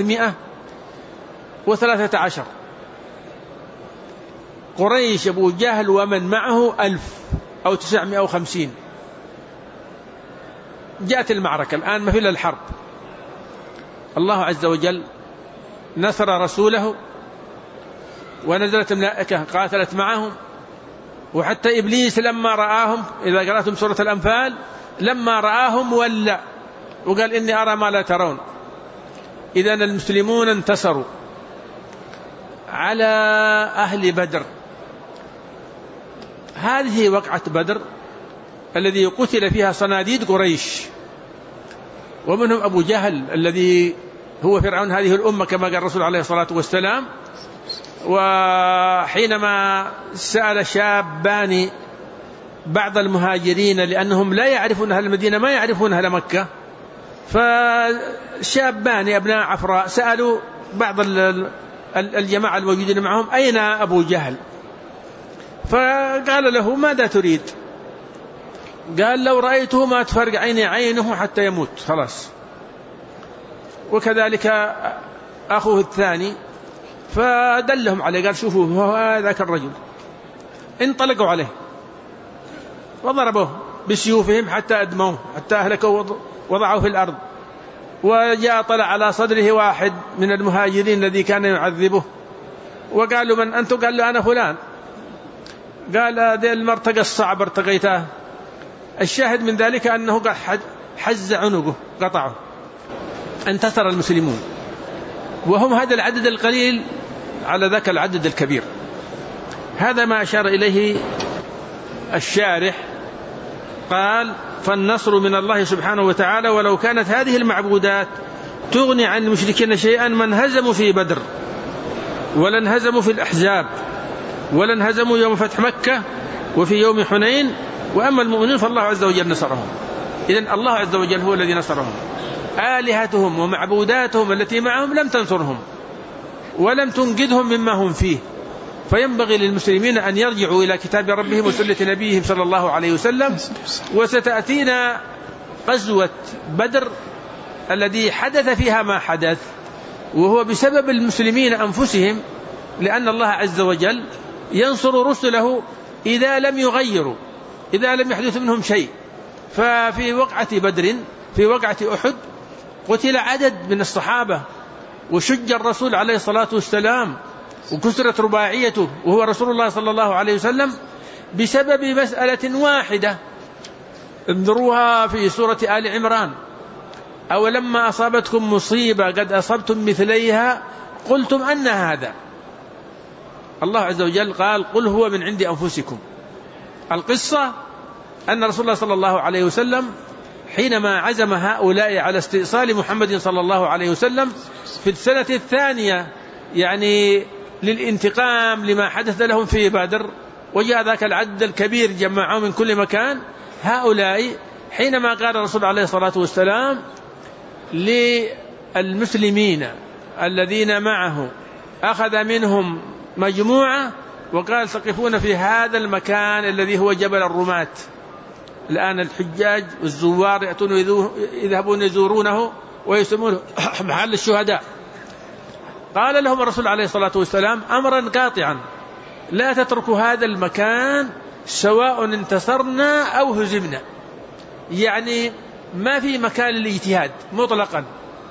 313. قريش أبو جهل ومن معه 1000 أو 950. جاءت المعركة الآن ما في إلا الحرب. الله عز وجل نصر رسوله، ونزلت الملائكة قاتلت معهم، وحتى إبليس لما رآهم، إذا قرأتم سورة الأنفال، لما رآهم ولى وقال إني أرى ما لا ترون. إذن المسلمون انتصروا على أهل بدر. هذه وقعة بدر الذي قتل فيها صناديد قريش، ومنهم أبو جهل الذي هو فرعون هذه الأمة كما قال الرسول عليه الصلاة والسلام. وحينما سأل شابان بعض المهاجرين، لأنهم لا يعرفون أهل المدينة ما يعرفون أهل مكة، فشابان أبناء عفراء سألوا بعض الجماعة الموجودين معهم أين أبو جهل؟ فقال له ماذا تريد؟ قال لو رأيته ما تفرق عيني عينه حتى يموت خلاص. وكذلك أخوه الثاني، فدلهم عليه قال شوفوا هو ذاك الرجل. انطلقوا عليه وضربوه بسيوفهم حتى أدموه، حتى أهلكوا وضعوا في الأرض. وجاء طلع على صدره واحد من المهاجرين الذي كان يعذبه، وقالوا من أنت؟ قال له أنا فلان. قال هذا المرتقى الصعب ارتقيته. الشاهد من ذلك أنه حز عنقه قطعه. انتصر المسلمون، وهم هذا العدد القليل على ذاك العدد الكبير. هذا ما أشار إليه الشارح. قال فالنصر من الله سبحانه وتعالى، ولو كانت هذه المعبودات تغني عن المشركين شيئا ما انهزموا في بدر، ولا انهزموا في الأحزاب، ولا انهزموا يوم فتح مكة وفي يوم حنين. وأما المؤمنين فالله عز وجل نصرهم. إذن الله عز وجل هو الذي نصرهم. آلهتهم ومعبوداتهم التي معهم لم تنصرهم ولم تنقذهم مما هم فيه. فينبغي للمسلمين أن يرجعوا إلى كتاب ربهم وسنة نبيهم صلى الله عليه وسلم. وستأتينا غزوة بدر الذي حدث فيها ما حدث، وهو بسبب المسلمين أنفسهم، لأن الله عز وجل ينصر رسله إذا لم يغيروا، إذا لم يحدث منهم شيء. ففي وقعة بدر، في وقعة أحد، قتل عدد من الصحابة، وشج الرسول عليه الصلاة والسلام، وكسرت رباعيته وهو رسول الله صلى الله عليه وسلم بسبب مسألة واحدة. انظروها في سورة آل عمران: أولما أصابتكم مصيبة قد أصبتم مثليها قلتم أن هذا. الله عز وجل قال قل هو من عند أنفسكم. القصة أن رسول الله صلى الله عليه وسلم حينما عزم هؤلاء على استئصال محمد صلى الله عليه وسلم في السنة الثانية، يعني للانتقام لما حدث لهم في بدر، وجاء ذاك العدد الكبير جمعوا من كل مكان. هؤلاء حينما قال الرسول عليه الصلاة والسلام للمسلمين الذين معه، أخذ منهم مجموعة وقال سقفون في هذا المكان الذي هو جبل الرماة. الآن الحجاج والزوار يذهبون يزورونه ويسمونه محل الشهداء. قال لهم الرسول عليه الصلاة والسلام أمرا قاطعا: لا تتركوا هذا المكان سواء انتصرنا أو هزمنا. يعني ما في مكان للاجتهاد مطلقا.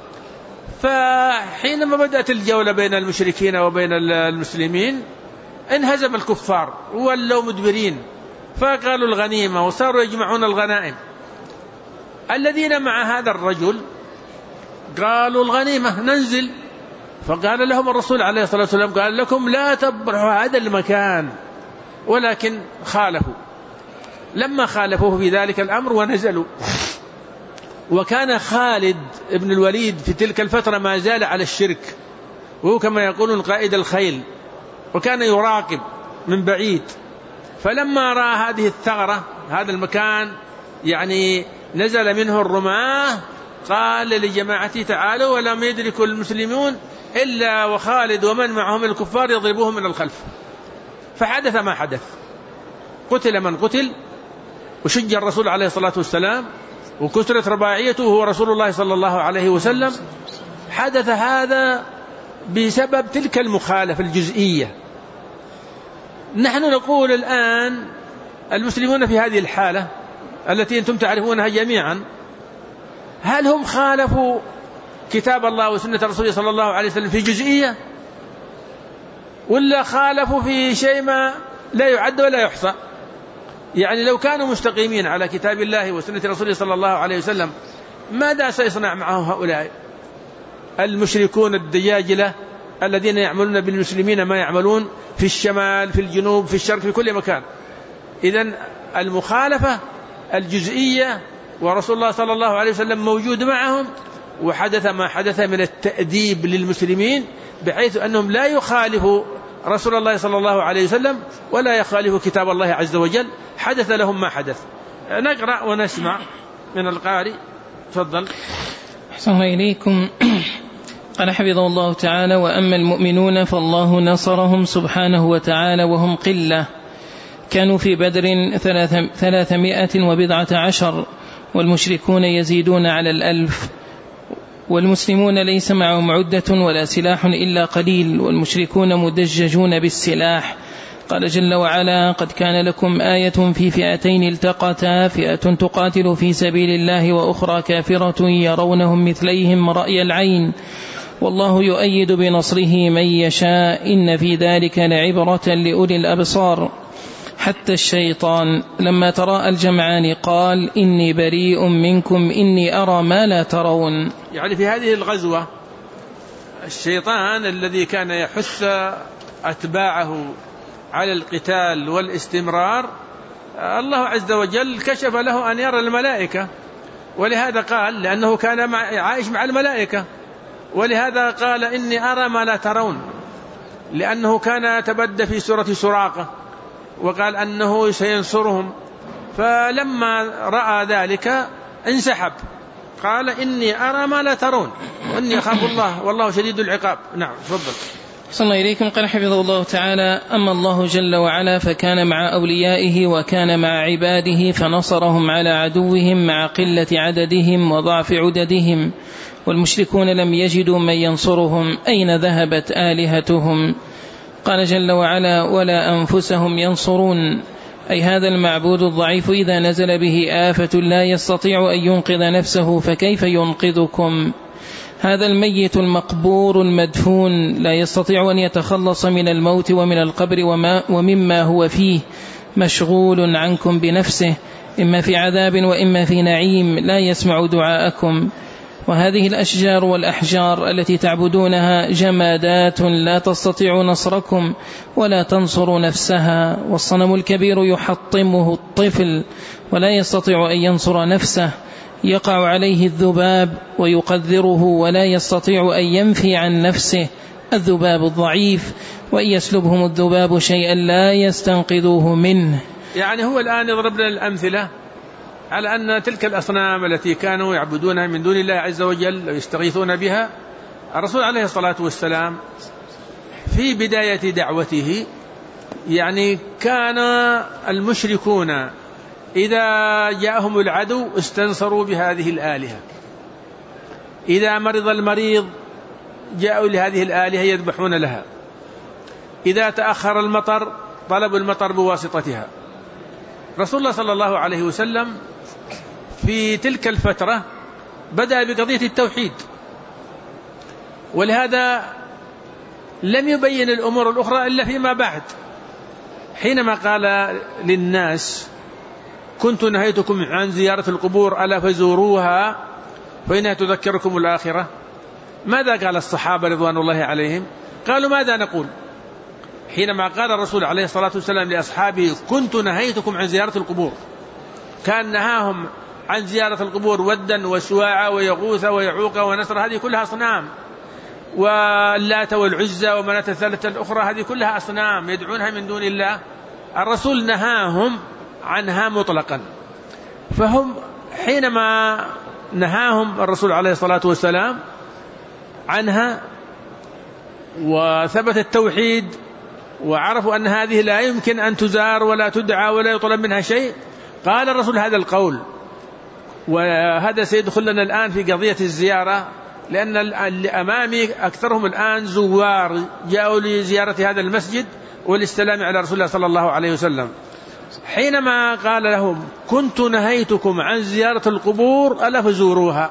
فحينما بدأت الجولة بين المشركين وبين المسلمين انهزم الكفار وولوا مدبرين، فقالوا الغنيمة وصاروا يجمعون الغنائم. الذين مع هذا الرجل قالوا الغنيمة ننزل، فقال لهم الرسول عليه الصلاة والسلام قال لكم لا تبرحوا هذا المكان، ولكن خالفوا. لما خالفوه في ذلك الأمر ونزلوا، وكان خالد بن الوليد في تلك الفترة ما زال على الشرك، وهو كما يقولون قائد الخيل، وكان يراقب من بعيد، فلما رأى هذه الثغرة، هذا المكان يعني نزل منه الرماة، قال لجماعته تعالوا، ولم يدرك المسلمون إلا وخالد ومن معهم الكفار يضربوهم من الخلف. فحدث ما حدث، قتل من قتل، وشج الرسول عليه الصلاة والسلام، وكسرت رباعيته هو رسول الله صلى الله عليه وسلم. حدث هذا بسبب تلك المخالفة الجزئية. نحن نقول الآن المسلمون في هذه الحالة التي أنتم تعرفونها جميعا، هل هم خالفوا كتاب الله وسنة رسوله صلى الله عليه وسلم في جزئية، ولا خالفوا في شيء ما لا يعد ولا يحصى؟ يعني لو كانوا مستقيمين على كتاب الله وسنة رسوله صلى الله عليه وسلم، ماذا سيصنع معهم هؤلاء المشركون الدجاجلة الذين يعملون بالمسلمين ما يعملون في الشمال، في الجنوب، في الشرق، في كل مكان؟ إذن المخالفة الجزئية، ورسول الله صلى الله عليه وسلم موجود معهم، وحدث ما حدث من التأديب للمسلمين بحيث أنهم لا يخالفوا رسول الله صلى الله عليه وسلم ولا يخالفوا كتاب الله عز وجل. حدث لهم ما حدث. نقرأ ونسمع من القارئ. تفضل. أحسن إليكم. قال حفظه الله تعالى: وأما المؤمنون فالله نصرهم سبحانه وتعالى وهم قلة، كانوا في بدر 317، والمشركون يزيدون على 1000، والمسلمون ليس معهم عدة ولا سلاح إلا قليل، والمشركون مدججون بالسلاح. قال جل وعلا: قد كان لكم آية في فئتين التقتا، فئة تقاتل في سبيل الله وأخرى كافرة يرونهم مثليهم رأي العين، والله يؤيد بنصره من يشاء، إن في ذلك لعبرة لأولي الأبصار. حتى الشيطان لما تراءى الجمعان قال: إني بريء منكم إني أرى ما لا ترون. يعني في هذه الغزوة الشيطان الذي كان يحث أتباعه على القتال والاستمرار، الله عز وجل كشف له أن يرى الملائكة، ولهذا قال، لأنه كان عايش مع الملائكة، ولهذا قال: إني أرى ما لا ترون، لأنه كان يتبدى في سورة سراقة وقال أنه سينصرهم، فلما رأى ذلك انسحب، قال: إني أرى ما لا ترون وإني أخاف الله والله شديد العقاب. نعم، تفضل. صلى الله إليكم. قال حفظه الله تعالى: أما الله جل وعلا فكان مع أوليائه وكان مع عباده، فنصرهم على عدوهم مع قلة عددهم وضعف عددهم، والمشركون لم يجدوا من ينصرهم، أين ذهبت آلهتهم؟ قال جل وعلا: ولا أنفسهم ينصرون، أي هذا المعبود الضعيف إذا نزل به آفة لا يستطيع أن ينقذ نفسه فكيف ينقذكم؟ هذا الميت المقبور المدفون لا يستطيع أن يتخلص من الموت ومن القبر ومما هو فيه، مشغول عنكم بنفسه، إما في عذاب وإما في نعيم، لا يسمع دعاءكم. وهذه الأشجار والأحجار التي تعبدونها جمادات لا تستطيع نصركم ولا تنصر نفسها، والصنم الكبير يحطمه الطفل ولا يستطيع أن ينصر نفسه، يقع عليه الذباب ويقذره ولا يستطيع أن ينفي عن نفسه، الذباب الضعيف، وإن يسلبهم الذباب شيئا لا يستنقذوه منه. يعني هو الآن يضرب لنا الأمثلة على أن تلك الأصنام التي كانوا يعبدونها من دون الله عز وجل ويستغيثون بها، الرسول عليه الصلاة والسلام في بداية دعوته يعني كان المشركون إذا جاءهم العدو استنصروا بهذه الآلهة، إذا مرض المريض جاءوا لهذه الآلهة يذبحون لها، إذا تأخر المطر طلبوا المطر بواسطتها. رسول الله صلى الله عليه وسلم في تلك الفترة بدأ بقضية التوحيد، ولهذا لم يبين الأمور الأخرى إلا فيما بعد، حينما قال للناس: كنت نهيتكم عن زيارة القبور ألا فزوروها فإنها تذكركم الآخرة. ماذا قال الصحابة رضوان الله عليهم؟ قالوا: ماذا نقول؟ حينما قال الرسول عليه الصلاة والسلام لأصحابه: كنت نهيتكم عن زيارة القبور، كان نهاهم عن زيارة القبور ودا وسواعا ويغوث ويعوق ونسر، هذه كلها أصنام، واللات والعزى ومناة الثالثة الأخرى، هذه كلها أصنام يدعونها من دون الله. الرسول نهاهم عنها مطلقا، فهم حينما نهاهم الرسول عليه الصلاة والسلام عنها وثبت التوحيد وعرفوا أن هذه لا يمكن أن تزار ولا تدعى ولا يطلب منها شيء، قال الرسول هذا القول. وهذا سيدخل لنا الآن في قضية الزيارة، لأن اللي أمامي أكثرهم الآن زوار جاءوا لزيارة هذا المسجد والاستلام على رسول الله صلى الله عليه وسلم. حينما قال لهم كنت نهيتكم عن زيارة القبور ألا فزوروها،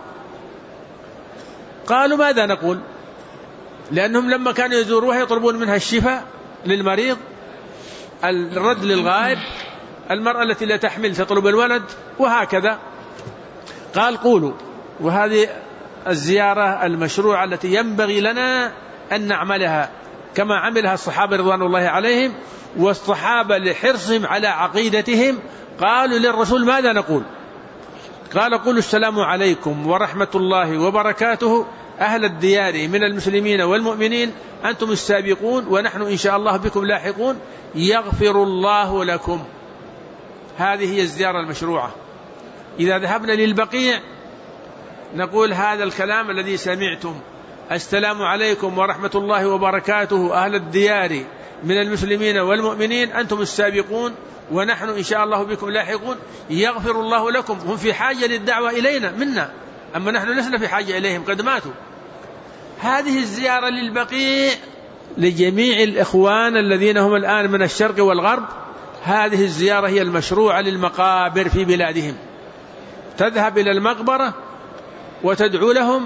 قالوا ماذا نقول؟ لأنهم لما كانوا يزوروها يطلبون منها الشفاء للمريض، الرد للغائب، المرأة التي لا تحمل تطلب الولد، وهكذا. قال قولوا. وهذه الزيارة المشروعة التي ينبغي لنا أن نعملها كما عملها الصحابة رضوان الله عليهم، والصحابة لحرصهم على عقيدتهم قالوا للرسول ماذا نقول؟ قال قولوا السلام عليكم ورحمة الله وبركاته أهل الديار من المسلمين والمؤمنين، أنتم السابقون ونحن إن شاء الله بكم لاحقون، يغفر الله لكم. هذه هي الزيارة المشروعة. إذا ذهبنا للبقيع نقول هذا الكلام الذي سمعتم، السلام عليكم ورحمة الله وبركاته أهل الديار من المسلمين والمؤمنين، أنتم السابقون ونحن إن شاء الله بكم لاحقون، يغفر الله لكم. هم في حاجة للدعوة إلينا منا، أما نحن لسنا في حاجة إليهم، قد ماتوا. هذه الزيارة للبقيع لجميع الإخوان الذين هم الآن من الشرق والغرب، هذه الزيارة هي المشروعة للمقابر في بلادهم. تذهب إلى المقبرة وتدعو لهم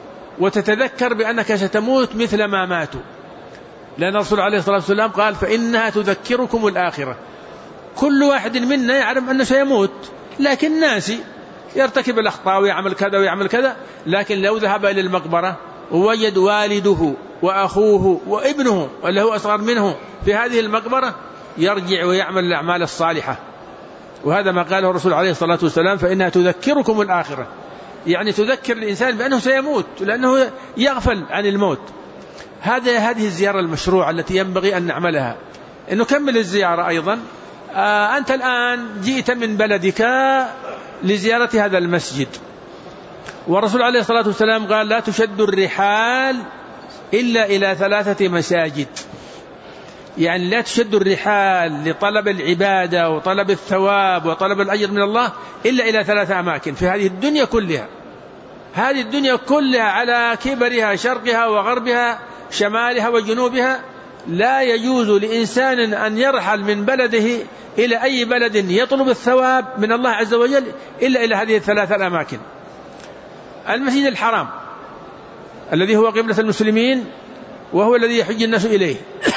وتتذكر بأنك ستموت مثل ما ماتوا، لأن الرسول عليه الصلاة والسلام قال فإنها تذكركم الآخرة. كل واحد منا يعلم أنه سيموت، لكن ناسي، يرتكب الأخطاء ويعمل كذا ويعمل كذا. لكن لو ذهب إلى المقبرة ووجد والده وأخوه وابنه اللي هو أصغر منه في هذه المقبرة، يرجع ويعمل الأعمال الصالحة. وهذا ما قاله الرسول عليه الصلاة والسلام فإنها تذكركم الآخرة، يعني تذكر الإنسان بأنه سيموت لأنه يغفل عن الموت. هذه الزيارة المشروعة التي ينبغي أن نعملها. نكمل الزيارة أيضا. أنت الآن جئت من بلدك لزيارة هذا المسجد، والرسول عليه الصلاة والسلام قال لا تشد الرحال إلا إلى 3 مساجد، يعني لا تشد الرحال لطلب العبادة وطلب الثواب وطلب الأجر من الله إلا إلى 3 أماكن في هذه الدنيا كلها. هذه الدنيا كلها على كبرها، شرقها وغربها، شمالها وجنوبها، لا يجوز لإنسان أن يرحل من بلده إلى أي بلد يطلب الثواب من الله عز وجل إلا إلى هذه 3 الأماكن. المسجد الحرام الذي هو قبلة المسلمين وهو الذي يحج الناس إليه،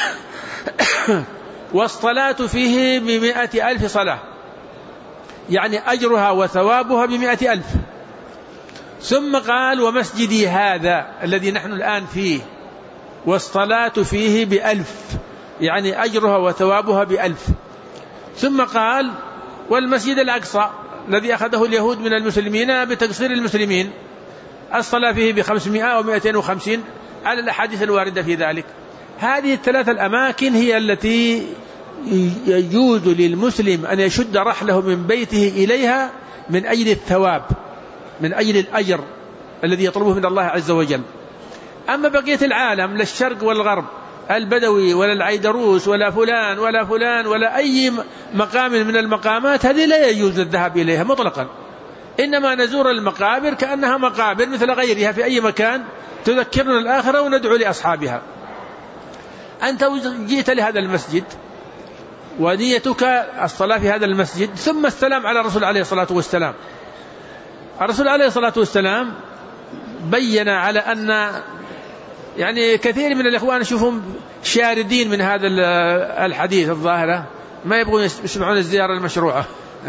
والصلاة فيه ب100,000 صلاة، يعني أجرها وثوابها ب100,000. ثم قال ومسجدي هذا الذي نحن الآن فيه والصلاة فيه ب1,000، يعني أجرها وثوابها ب1,000. ثم قال والمسجد الأقصى الذي أخذه اليهود من المسلمين بتقصير المسلمين، الصلاة فيه ب500 و250 على الأحاديث الواردة في ذلك. هذه ال3 الأماكن هي التي يجوز للمسلم أن يشد رحله من بيته إليها من أجل الثواب، من أجل الأجر الذي يطلبه من الله عز وجل. أما بقية العالم، لا الشرق والغرب، البدوي ولا العيدروس ولا فلان ولا فلان ولا أي مقام من المقامات، هذه لا يجوز الذهاب إليها مطلقا. إنما نزور المقابر كأنها مقابر مثل غيرها في أي مكان تذكرنا الآخرة وندعو لأصحابها. أنت جئت لهذا المسجد ونيتك الصلاة في هذا المسجد، ثم السلام على الرسول عليه الصلاة والسلام. الرسول عليه الصلاة والسلام بين على أن يعني كثير من الإخوان نشوفهم شاردين من هذا الحديث الظاهرة، ما يبغون يسمعون الزيارة المشروعة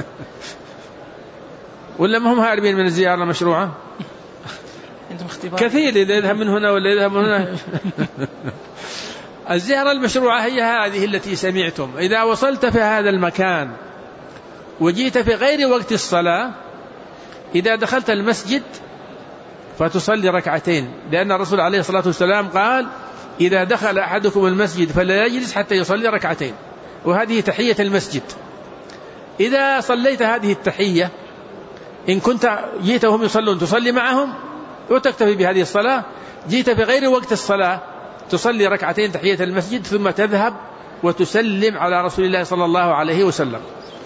ولا ما هم هاربين من الزيارة المشروعة؟ كثير إذا يذهب من هنا ولا يذهب من هنا. الزيارة المشروعة هي هذه التي سمعتم. إذا وصلت في هذا المكان وجئت في غير وقت الصلاة، إذا دخلت المسجد فتصلي ركعتين، لأن الرسول عليه الصلاة والسلام قال: إذا دخل أحدكم المسجد فلا يجلس حتى يصلي ركعتين، وهذه تحية المسجد. إذا صليت هذه التحية، إن كنت جيت وهم يصلون تصلي معهم وتكتفي بهذه الصلاة، جيت في غير وقت الصلاة تصلي ركعتين تحية المسجد، ثم تذهب وتسلم على رسول الله صلى الله عليه وسلم.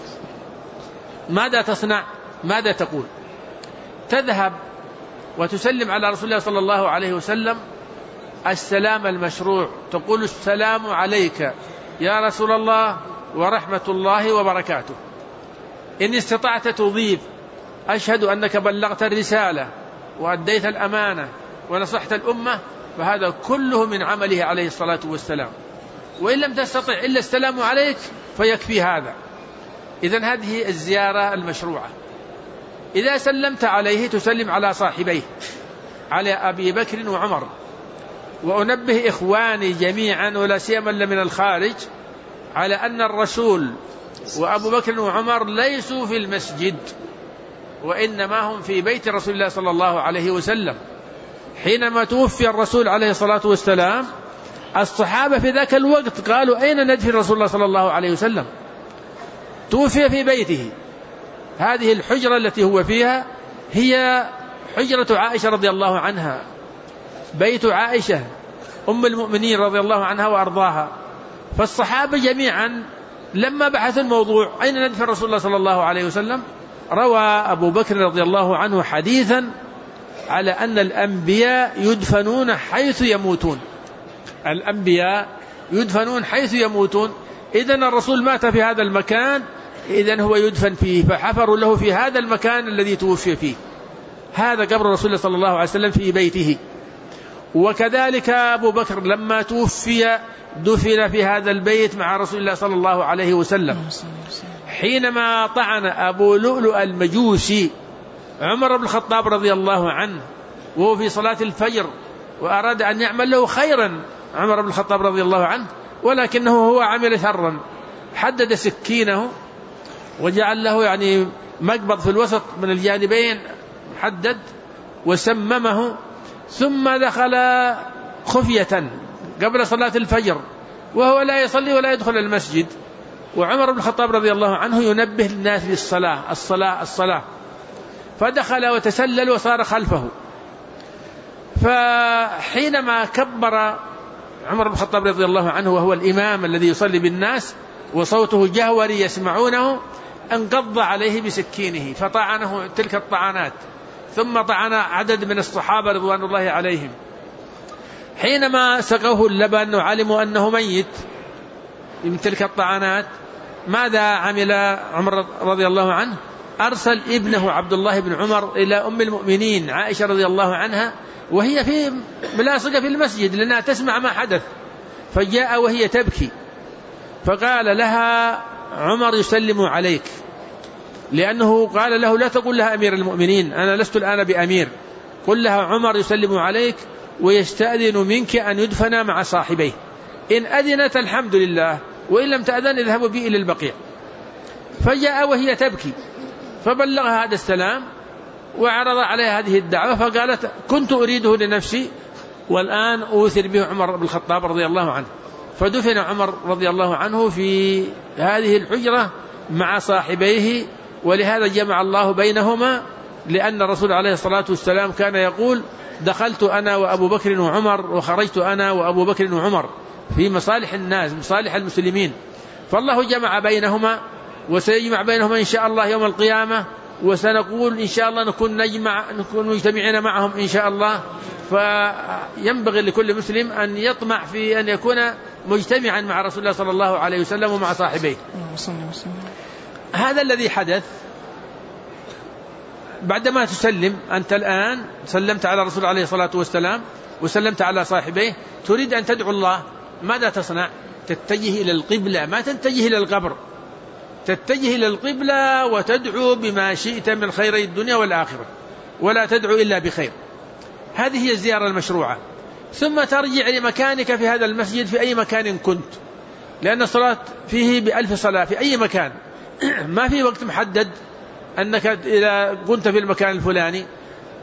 ماذا تصنع؟ ماذا تقول؟ تذهب وتسلم على رسول الله صلى الله عليه وسلم السلام المشروع، تقول: السلام عليك يا رسول الله ورحمة الله وبركاته. إن استطعت تضيف: أشهد أنك بلغت الرسالة وأديت الأمانة ونصحت الأمة، فهذا كله من عمله عليه الصلاة والسلام. وإن لم تستطع إلا السلام عليك فيكفي هذا. إذن هذه الزيارة المشروعة. إذا سلمت عليه تسلم على صاحبيه، على أبي بكر وعمر. وأنبه إخواني جميعا ولا سيما من الخارج على أن الرسول وأبو بكر وعمر ليسوا في المسجد، وإنما هم في بيت رسول الله صلى الله عليه وسلم. حينما توفي الرسول عليه الصلاة والسلام، الصحابة في ذاك الوقت قالوا: أين ندفن رسول الله صلى الله عليه وسلم؟ توفي في بيته. هذه الحجرة التي هو فيها هي حجرة عائشة رضي الله عنها، بيت عائشة أم المؤمنين رضي الله عنها وأرضاها. فالصحابة جميعا لما بحثوا الموضوع أين ندفن رسول الله صلى الله عليه وسلم، روى أبو بكر رضي الله عنه حديثا على أن الأنبياء يدفنون حيث يموتون. الأنبياء يدفنون حيث يموتون. إذن الرسول مات في هذا المكان، إذن هو يدفن فيه، فحفروا له في هذا المكان الذي توفي فيه. هذا قبر رسول الله صلى الله عليه وسلم في بيته. وكذلك أبو بكر لما توفي دفن في هذا البيت مع رسول الله صلى الله عليه وسلم. حينما طعن أبو لؤلؤ المجوسي عمر بن الخطاب رضي الله عنه وهو في صلاة الفجر وأراد أن يعمل له خيرا عمر بن الخطاب رضي الله عنه، ولكنه هو عمل شرا، حدد سكينه وجعل له يعني مقبض في الوسط من الجانبين حدد وسممه، ثم دخل خفية قبل صلاة الفجر وهو لا يصلي ولا يدخل المسجد، وعمر بن الخطاب رضي الله عنه ينبه الناس للصلاة الصلاة الصلاة، فدخل وتسلل وصار خلفه. فحينما كبر عمر بن الخطاب رضي الله عنه وهو الإمام الذي يصلي بالناس وصوته جهوري يسمعونه، انقض عليه بسكينه فطعنه تلك الطعنات، ثم طعن عدد من الصحابة رضوان الله عليهم. حينما سقوه اللبن وعلموا أنه ميت من تلك الطعنات، ماذا عمل عمر رضي الله عنه؟ أرسل ابنه عبد الله بن عمر إلى أم المؤمنين عائشة رضي الله عنها وهي في ملاصقة في المسجد لأنها تسمع ما حدث، فجاء وهي تبكي فقال لها: عمر يسلم عليك، لأنه قال له: لا تقول لها أمير المؤمنين، أنا لست الآن بأمير، قل لها عمر يسلم عليك ويستأذن منك أن يدفن مع صاحبيه، إن أذنت الحمد لله، وإن لم تأذن اذهبوا بي إلى البقيع. فجاء وهي تبكي فبلغها هذا السلام وعرض عليها هذه الدعوة، فقالت: كنت أريده لنفسي والآن أوثر به عمر بن الخطاب رضي الله عنه. فدفن عمر رضي الله عنه في هذه الحجرة مع صاحبيه، ولهذا جمع الله بينهما، لأن الرسول عليه الصلاة والسلام كان يقول: دخلت أنا وأبو بكر وعمر وخرجت أنا وأبو بكر وعمر في مصالح الناس مصالح المسلمين. فالله جمع بينهما وسيجمع بينهما إن شاء الله يوم القيامة، وسنقول إن شاء الله نكون مجتمعين معهم إن شاء الله. فينبغي لكل مسلم أن يطمع في أن يكون مجتمعا مع رسول الله صلى الله عليه وسلم ومع صاحبيه. هذا الذي حدث. بعدما تسلم أنت الآن سلمت على رسول عليه الصلاة والسلام وسلمت على صاحبيه، تريد أن تدعو الله، ماذا تصنع؟ تتجه إلى القبلة، ما تتجه إلى القبر، تتجه إلى القبلة وتدعو بما شئت من خيري الدنيا والآخرة، ولا تدعو إلا بخير. هذه هي الزيارة المشروعة. ثم ترجع لمكانك في هذا المسجد في أي مكان كنت، لأن الصلاة فيه ب1000 صلاة في أي مكان، ما في وقت محدد أنك إذا كنت في المكان الفلاني.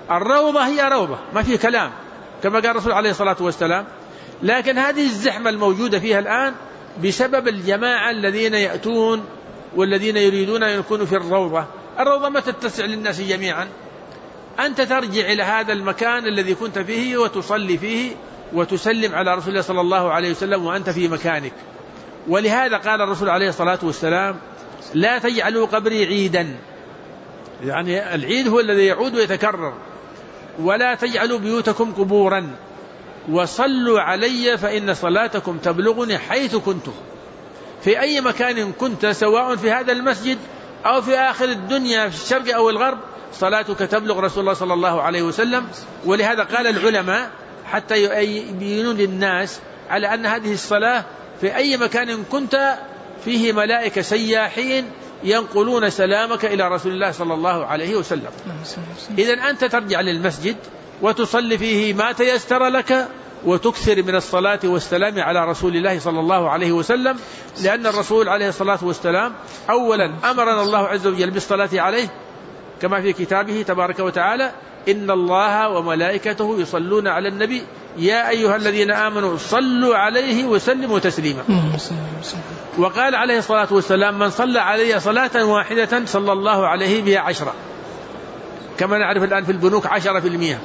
الروضة هي روضة ما في كلام كما قال الرسول عليه الصلاة والسلام، لكن هذه الزحمة الموجودة فيها الآن بسبب الجماعة الذين يأتون والذين يريدون أن يكونوا في الروضة. الروضة ما تتسع للناس جميعا، أنت ترجع إلى هذا المكان الذي كنت فيه وتصلي فيه وتسلم على رسول الله صلى الله عليه وسلم وأنت في مكانك. ولهذا قال الرسول عليه الصلاة والسلام لا تجعلوا قبري عيدا، يعني العيد هو الذي يعود ويتكرر، ولا تجعلوا بيوتكم قبورا، وصلوا علي فإن صلاتكم تبلغني حيث كنتم. في أي مكان كنت سواء في هذا المسجد أو في آخر الدنيا في الشرق أو الغرب صلاتك تبلغ رسول الله صلى الله عليه وسلم. ولهذا قال العلماء حتى يبينون للناس على أن هذه الصلاة في أي مكان كنت فيه ملائكة سياحين ينقلون سلامك إلى رسول الله صلى الله عليه وسلم. إذن أنت ترجع للمسجد وتصلي فيه ما تيسر لك وتكثر من الصلاة والسلام على رسول الله صلى الله عليه وسلم، لأن الرسول عليه الصلاة والسلام أولا أمرنا الله عز وجل بالصلاة عليه كما في كتابه تبارك وتعالى إن الله وملائكته يصلون على النبي يا أيها الذين آمنوا صلوا عليه وسلموا تسليما. وقال عليه الصلاة والسلام من صلى علي صلاة واحدة صلى الله عليه بها 10، كما نعرف الآن في البنوك 10%.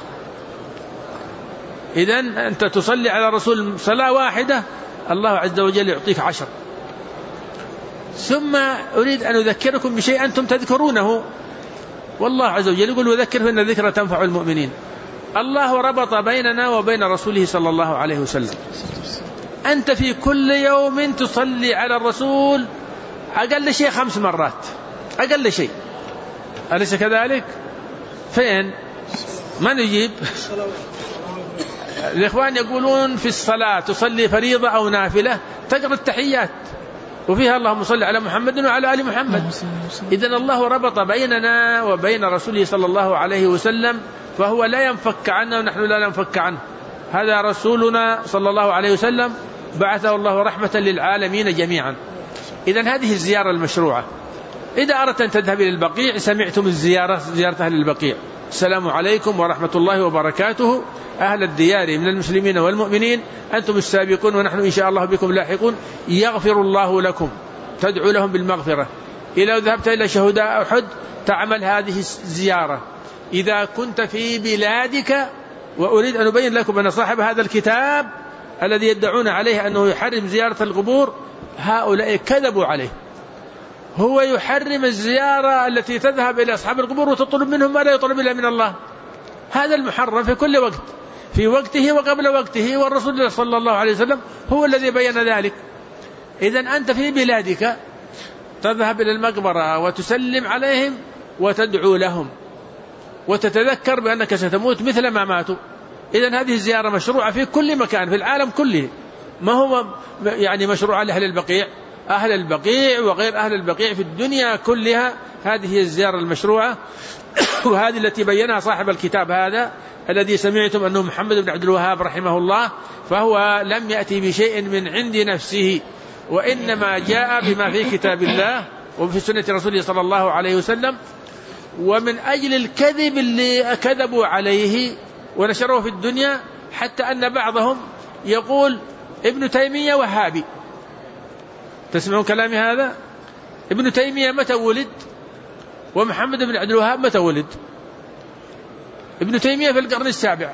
إذن أنت تصلي على رسول صلاة واحدة الله عز وجل يعطيك 10. ثم أريد أن أذكركم بشيء أنتم تذكرونه، والله عز وجل يقول وذكر فإن الذكرى تنفع المؤمنين. الله ربط بيننا وبين رسوله صلى الله عليه وسلم. أنت في كل يوم تصلي على الرسول أقل شيء 5 مرات، أقل شيء، أليس كذلك؟ فين؟ من يجيب؟ الإخوان يقولون في الصلاة تصلي فريضة أو نافلة تقرأ التحيات وفيها اللهم صل على محمد وعلى آل محمد. إذن الله ربط بيننا وبين رسوله صلى الله عليه وسلم، فهو لا ينفك عنه ونحن لا ننفك عنه. هذا رسولنا صلى الله عليه وسلم بعثه الله رحمة للعالمين جميعا. إذن هذه الزيارة المشروعة. إذا أردت أن تذهب إلى البقيع سمعتم زيارة أهل البقيع، السلام عليكم ورحمة الله وبركاته أهل الديار من المسلمين والمؤمنين أنتم السابقون ونحن إن شاء الله بكم لاحقون يغفر الله لكم، تدعو لهم بالمغفرة. إذا ذهبت إلى شهداء أحد تعمل هذه الزيارة. إذا كنت في بلادك، وأريد أن أبين لكم أن صاحب هذا الكتاب الذي يدعون عليه أنه يحرم زيارة القبور هؤلاء كذبوا عليه. هو يحرم الزيارة التي تذهب إلى أصحاب القبور وتطلب منهم ما لا يطلب إلا من الله. هذا المحرم في كل وقت، في وقته وقبل وقته، والرسول صلى الله عليه وسلم هو الذي بين ذلك. إذن أنت في بلادك تذهب إلى المقبرة وتسلم عليهم وتدعو لهم وتتذكر بأنك ستموت مثل ما ماتوا. إذن هذه الزيارة مشروعة في كل مكان في العالم كله، ما هو يعني مشروعة لأهل البقيع، أهل البقيع وغير أهل البقيع في الدنيا كلها هذه هي الزيارة المشروعة. وهذه التي بينها صاحب الكتاب هذا الذي سمعتم أنه محمد بن عبد الوهاب رحمه الله، فهو لم يأتي بشيء من عند نفسه، وإنما جاء بما في كتاب الله وفي سنة رسوله صلى الله عليه وسلم. ومن أجل الكذب اللي كذبوا عليه ونشروه في الدنيا، حتى أن بعضهم يقول ابن تيمية وهابي. تسمعون كلامي هذا؟ ابن تيمية متى ولد؟ ومحمد بن عبد الوهاب متى ولد؟ ابن تيمية في القرن 7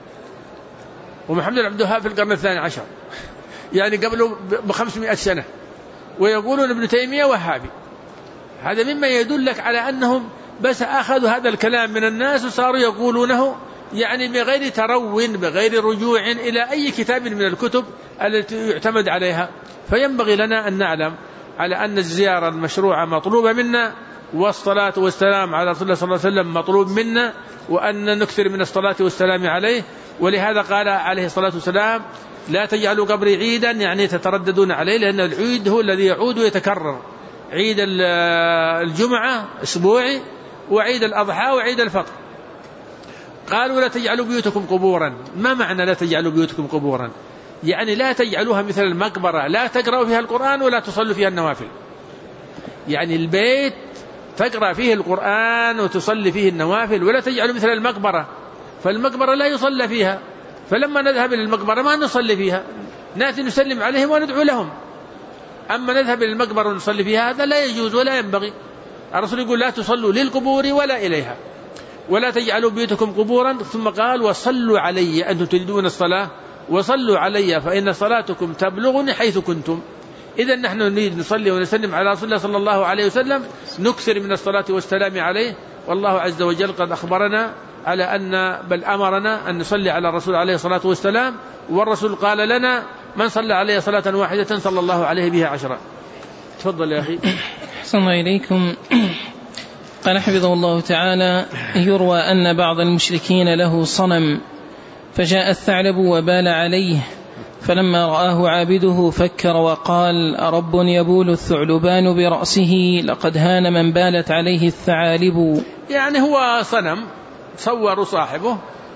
ومحمد بن عبد الوهاب في القرن 12، يعني قبله ب500 سنة، ويقولون ابن تيمية وهابي. هذا مما يدلك على أنهم بس أخذوا هذا الكلام من الناس وصاروا يقولونه يعني بغير ترو بغير رجوع إلى أي كتاب من الكتب التي يعتمد عليها. فينبغي لنا أن نعلم على أن الزيارة المشروعة مطلوبة منا، والصلاة والسلام على رسول الله صلى الله عليه وسلم مطلوب منا، وأن نكثر من الصلاة والسلام عليه. ولهذا قال عليه الصلاة والسلام لا تجعلوا قبري عيدا، يعني تترددون عليه، لأن العيد هو الذي يعود ويتكرر. عيد الجمعة أسبوعي، وعيد الأضحى وعيد الفطر. قالوا لا تجعلوا بيوتكم قبورا. ما معنى لا تجعلوا بيوتكم قبورا؟ يعني لا تجعلوها مثل المقبرة، لا تقرأوا فيها القرآن ولا تصلوا فيها النوافل. يعني البيت تقرأ فيه القرآن وتصلي فيه النوافل، ولا تجعلوا مثل المقبرة فالمقبرة لا يصلى فيها، فلما نذهب إلى المقبرة ما نصلي فيها، نأتي نسلم عليهم وندعو لهم. أما نذهب إلى المقبرة ونصلي فيها هذا لا يجوز ولا ينبغي. الرسول يقول لا تصلوا للقبور ولا إليها ولا تجعلوا بيوتكم قبورا، ثم قال وصلوا علي، أنتم تريدون الصلاة وصلوا علي فإن صلاتكم تبلغني حيث كنتم. إذا نحن نريد نصلي ونسلم على رسول الله صلى الله عليه وسلم، نكثر من الصلاة والسلام عليه. والله عز وجل قد أخبرنا على أن بل أمرنا أن نصلي على الرسول عليه الصلاة والسلام، والرسول قال لنا من صلى عليه صلاة واحدة صلى الله عليه بها 10. تفضل يا أخي. أحسن الله إليكم. قال حفظه الله تعالى: يروى أن بعض المشركين له صنم فجاء الثعلب وبال عليه، فلما رآه عابده فكر وقال: أرب يبول الثعلبان برأسه لقد هان من بالت عليه الثعالب. يعني هو صنم صور صاحبه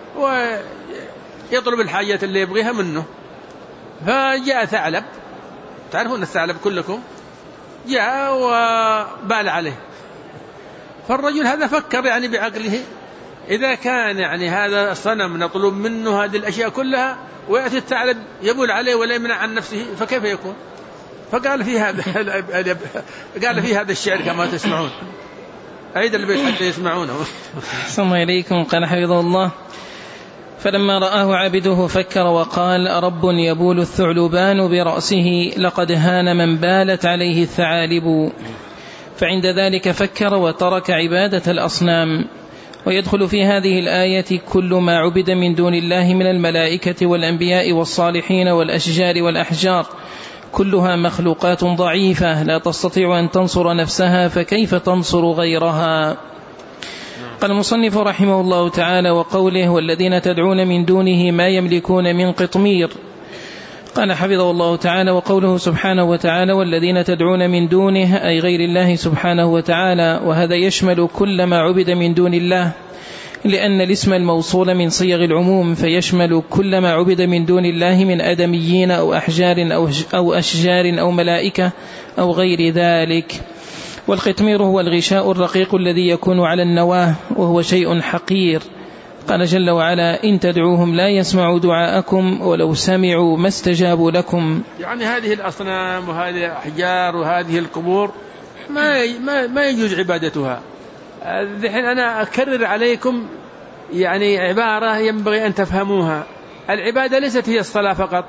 ويطلب الحاجة اللي يبغيها منه، فجاء ثعلب، تعرفون الثعلب كلكم، جاء وبال عليه. فالرجل هذا فكر يعني بعقله، إذا كان يعني هذا الصنم نطلب منه هذه الأشياء كلها ويأتي الثعلب يبول عليه ولا يمنع عن نفسه فكيف يكون؟ فقال في هذا الشعر كما تسمعون، أيضا البيت حتى يسمعونه. ثم إليكم. قال حفظه الله: فلما رآه عبده فكر وقال: أرب يبول الثعلبان برأسه لقد هان من بالت عليه الثعالب. فعند ذلك فكر وترك عبادة الأصنام. ويدخل في هذه الآية كل ما عبد من دون الله من الملائكة والأنبياء والصالحين والأشجار والأحجار، كلها مخلوقات ضعيفة لا تستطيع أن تنصر نفسها، فكيف تنصر غيرها؟ قال المصنف رحمه الله تعالى: وقوله: والذين تدعون من دونه ما يملكون من قطمير. قال حفظه الله تعالى: وقوله سبحانه وتعالى: والذين تدعون من دونه أي غير الله سبحانه وتعالى، وهذا يشمل كل ما عبد من دون الله، لأن الاسم الموصول من صيغ العموم، فيشمل كل ما عبد من دون الله من آدميين أو أحجار أو أشجار أو ملائكة أو غير ذلك. والقطمير هو الغشاء الرقيق الذي يكون على النواة، وهو شيء حقير. قال جل وعلا: إن تدعوهم لا يسمعوا دعاءكم ولو سمعوا ما استجابوا لكم. يعني هذه الأصنام وهذه الأحجار وهذه القبور ما يجوز عبادتها. الحين أنا أكرر عليكم يعني عبارة ينبغي أن تفهموها. العبادة ليست هي الصلاة فقط،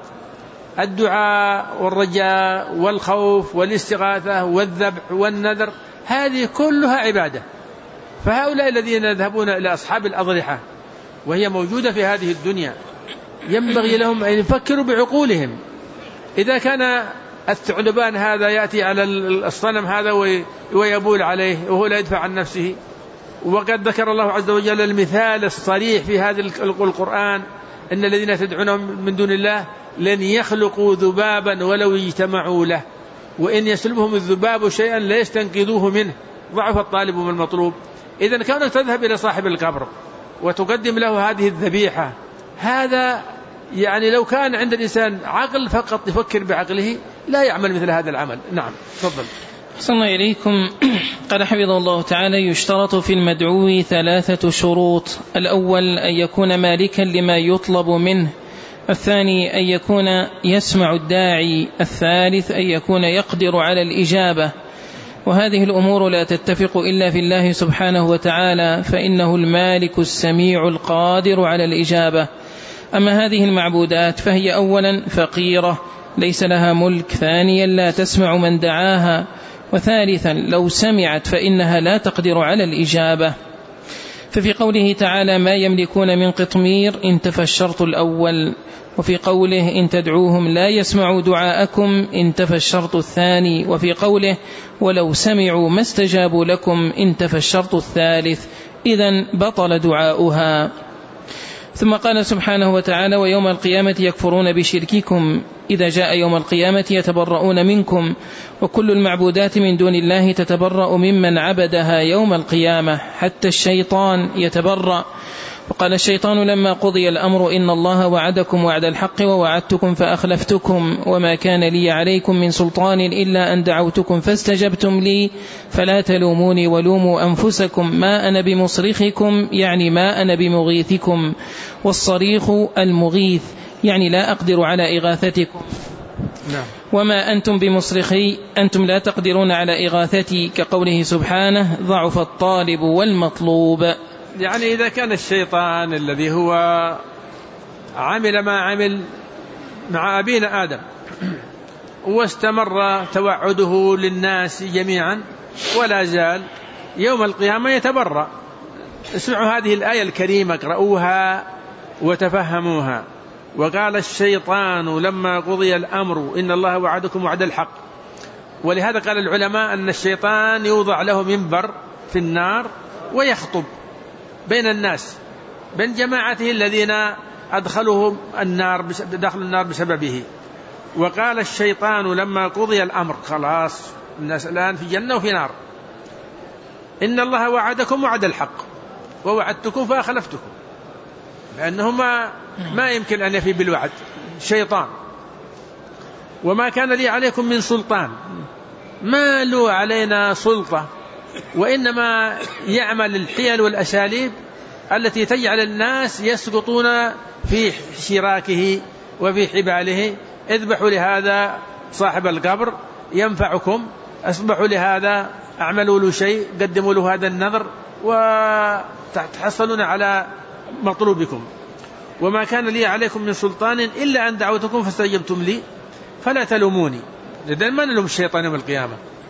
الدعاء والرجاء والخوف والاستغاثة والذبح والنذر هذه كلها عبادة. فهؤلاء الذين يذهبون إلى أصحاب الأضرحة وهي موجودة في هذه الدنيا ينبغي لهم أن يفكروا بعقولهم. إذا كان الثعلبان هذا يأتي على الصنم هذا ويبول عليه وهو لا يدفع عن نفسه، وقد ذكر الله عز وجل المثال الصريح في هذا القرآن: إن الذين تدعون من دون الله لن يخلقوا ذبابا ولو اجتمعوا له، وإن يسلبهم الذباب شيئا لا يستنقذوه منه، ضعف الطالب والمطلوب. إذا كانت تذهب إلى صاحب القبر وتقدم له هذه الذبيحة، هذا يعني لو كان عند الإنسان عقل فقط يفكر بعقله لا يعمل مثل هذا العمل. نعم تفضل. أحسن الله إليكم. قال حفظه الله تعالى: يشترط في المدعو 3 شروط: الأول أن يكون مالكا لما يطلب منه، الثاني أن يكون يسمع الداعي، الثالث أن يكون يقدر على الإجابة. وهذه الأمور لا تتفق إلا في الله سبحانه وتعالى، فإنه المالك السميع القادر على الإجابة. أما هذه المعبودات فهي أولا فقيرة ليس لها ملك، ثانيا لا تسمع من دعاها، وثالثا لو سمعت فإنها لا تقدر على الإجابة. ففي قوله تعالى: ما يملكون من قطمير انتفى الشرط الأول، وفي قوله: إن تدعوهم لا يسمعوا دعاءكم انتفى الشرط الثاني، وفي قوله: ولو سمعوا ما استجابوا لكم انتفى الشرط الثالث، إذن بطل دعاؤها. ثم قال سبحانه وتعالى: ويوم القيامة يكفرون بشرككم، إذا جاء يوم القيامة يتبرؤون منكم، وكل المعبودات من دون الله تتبرأ ممن عبدها يوم القيامة، حتى الشيطان يتبرأ. وقال الشيطان لما قضي الأمر إن الله وعدكم وعد الحق ووعدتكم فأخلفتكم وما كان لي عليكم من سلطان إلا أن دعوتكم فاستجبتم لي فلا تلوموني ولوموا أنفسكم ما أنا بمصرخكم يعني ما أنا بمغيثكم، والصريخ المغيث يعني لا أقدر على إغاثتكم. وما أنتم بمصرخي أنتم لا تقدرون على إغاثتي، كقوله سبحانه ضعف الطالب والمطلوب. يعني إذا كان الشيطان الذي هو عمل ما عمل مع أبينا آدم واستمر توعده للناس جميعا ولا زال يوم القيامة يتبرأ. اسمعوا هذه الآية الكريمة، اقرأوها وتفهموها. وقال الشيطان لما قضي الأمر إن الله وعدكم وعد الحق. ولهذا قال العلماء أن الشيطان يوضع له منبر في النار ويخطب بين الناس، بين جماعته الذين أدخلوا النار بسببه. وقال الشيطان لما قضي الأمر، خلاص الناس الآن في جنة وفي نار، إن الله وعدكم وعد الحق ووعدتكم فأخلفتكم، لأنه ما يمكن أن يفي بالوعد شيطان. وما كان لي عليكم من سلطان، ما له علينا سلطة، وإنما يعمل الحيل والأساليب التي تجعل الناس يسقطون في شراكه وفي حباله. اذبحوا لهذا صاحب القبر ينفعكم، اصبحوا لهذا اعملوا له شيء، قدموا له هذا النذر وتحصلون على مطلوبكم. وما كان لي عليكم من سلطان إلا أن دعوتكم فاستجبتم لي فلا تلوموني. لذلك ما نلوم الشيطان يوم القيامة.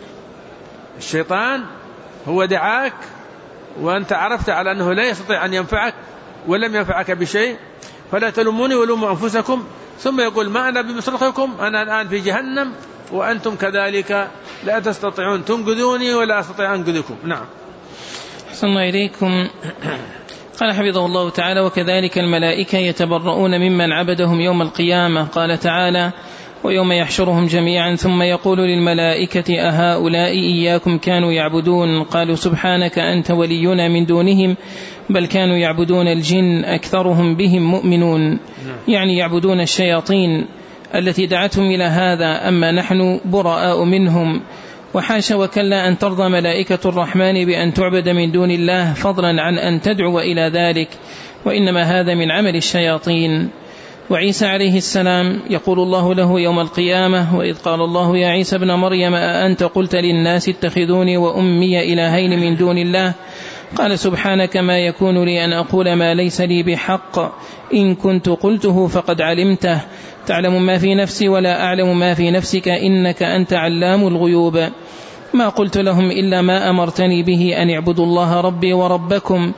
الشيطان هو دعاك وأنت عرفت على أنه لا يستطيع أن ينفعك ولم ينفعك بشيء، فلا تلوموني ولوموا أنفسكم. ثم يقول ما أنا بمصرخكم، أنا الآن في جهنم وأنتم كذلك لا تستطيعون تنقذوني ولا أستطيع أنقذكم. نعم. أحسن الله إليكم. قال حفظه الله تعالى وكذلك الملائكة يتبرؤون ممن عبدهم يوم القيامة. قال تعالى ويوم يحشرهم جميعا ثم يقول للملائكة أهؤلاء إياكم كانوا يعبدون؟ قالوا سبحانك أنت ولينا من دونهم بل كانوا يعبدون الجن أكثرهم بهم مؤمنون، يعني يعبدون الشياطين التي دعتهم إلى هذا، أما نحن براء منهم. وحاشا وكلا أن ترضى ملائكة الرحمن بأن تعبد من دون الله فضلا عن أن تدعو إلى ذلك، وإنما هذا من عمل الشياطين. وعيسى عليه السلام يقول الله له يوم القيامة وإذ قال الله يا عيسى ابن مريم أأنت قلت للناس اتخذوني وأمي إلهين من دون الله؟ قال سبحانك ما يكون لي أن أقول ما ليس لي بحق، إن كنت قلته فقد علمته، تعلم ما في نفسي ولا أعلم ما في نفسك إنك أنت علام الغيوب. ما قلت لهم إلا ما أمرتني به أن اعبدوا الله ربي وربكم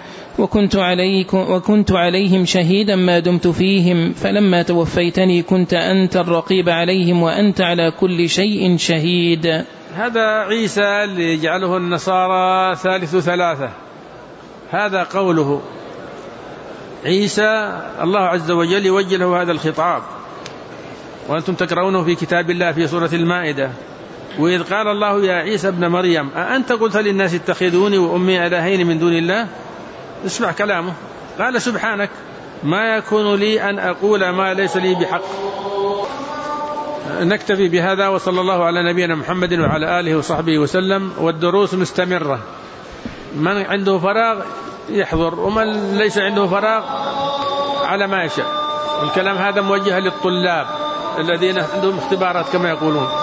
وكنت عليهم شهيدا ما دمت فيهم، فلما توفيتني كنت أنت الرقيب عليهم وأنت على كل شيء شهيد. هذا عيسى اللي يجعله النصارى ثالث ثلاثة، هذا قوله. عيسى الله عز وجل يوجه له هذا الخطاب، وأنتم تقرؤونه في كتاب الله في سورة المائدة. وإذ قال الله يا عيسى ابن مريم أأنت قلت للناس اتخذوني وأمي إلهين من دون الله؟ اسمع كلامه، قال سبحانك ما يكون لي أن أقول ما ليس لي بحق. نكتفي بهذا، وصلى الله على نبينا محمد وعلى آله وصحبه وسلم. والدروس مستمرة، من عنده فراغ يحضر، ومن ليس عنده فراغ على ما يشاء. الكلام هذا موجه للطلاب الذين عندهم اختبارات كما يقولون.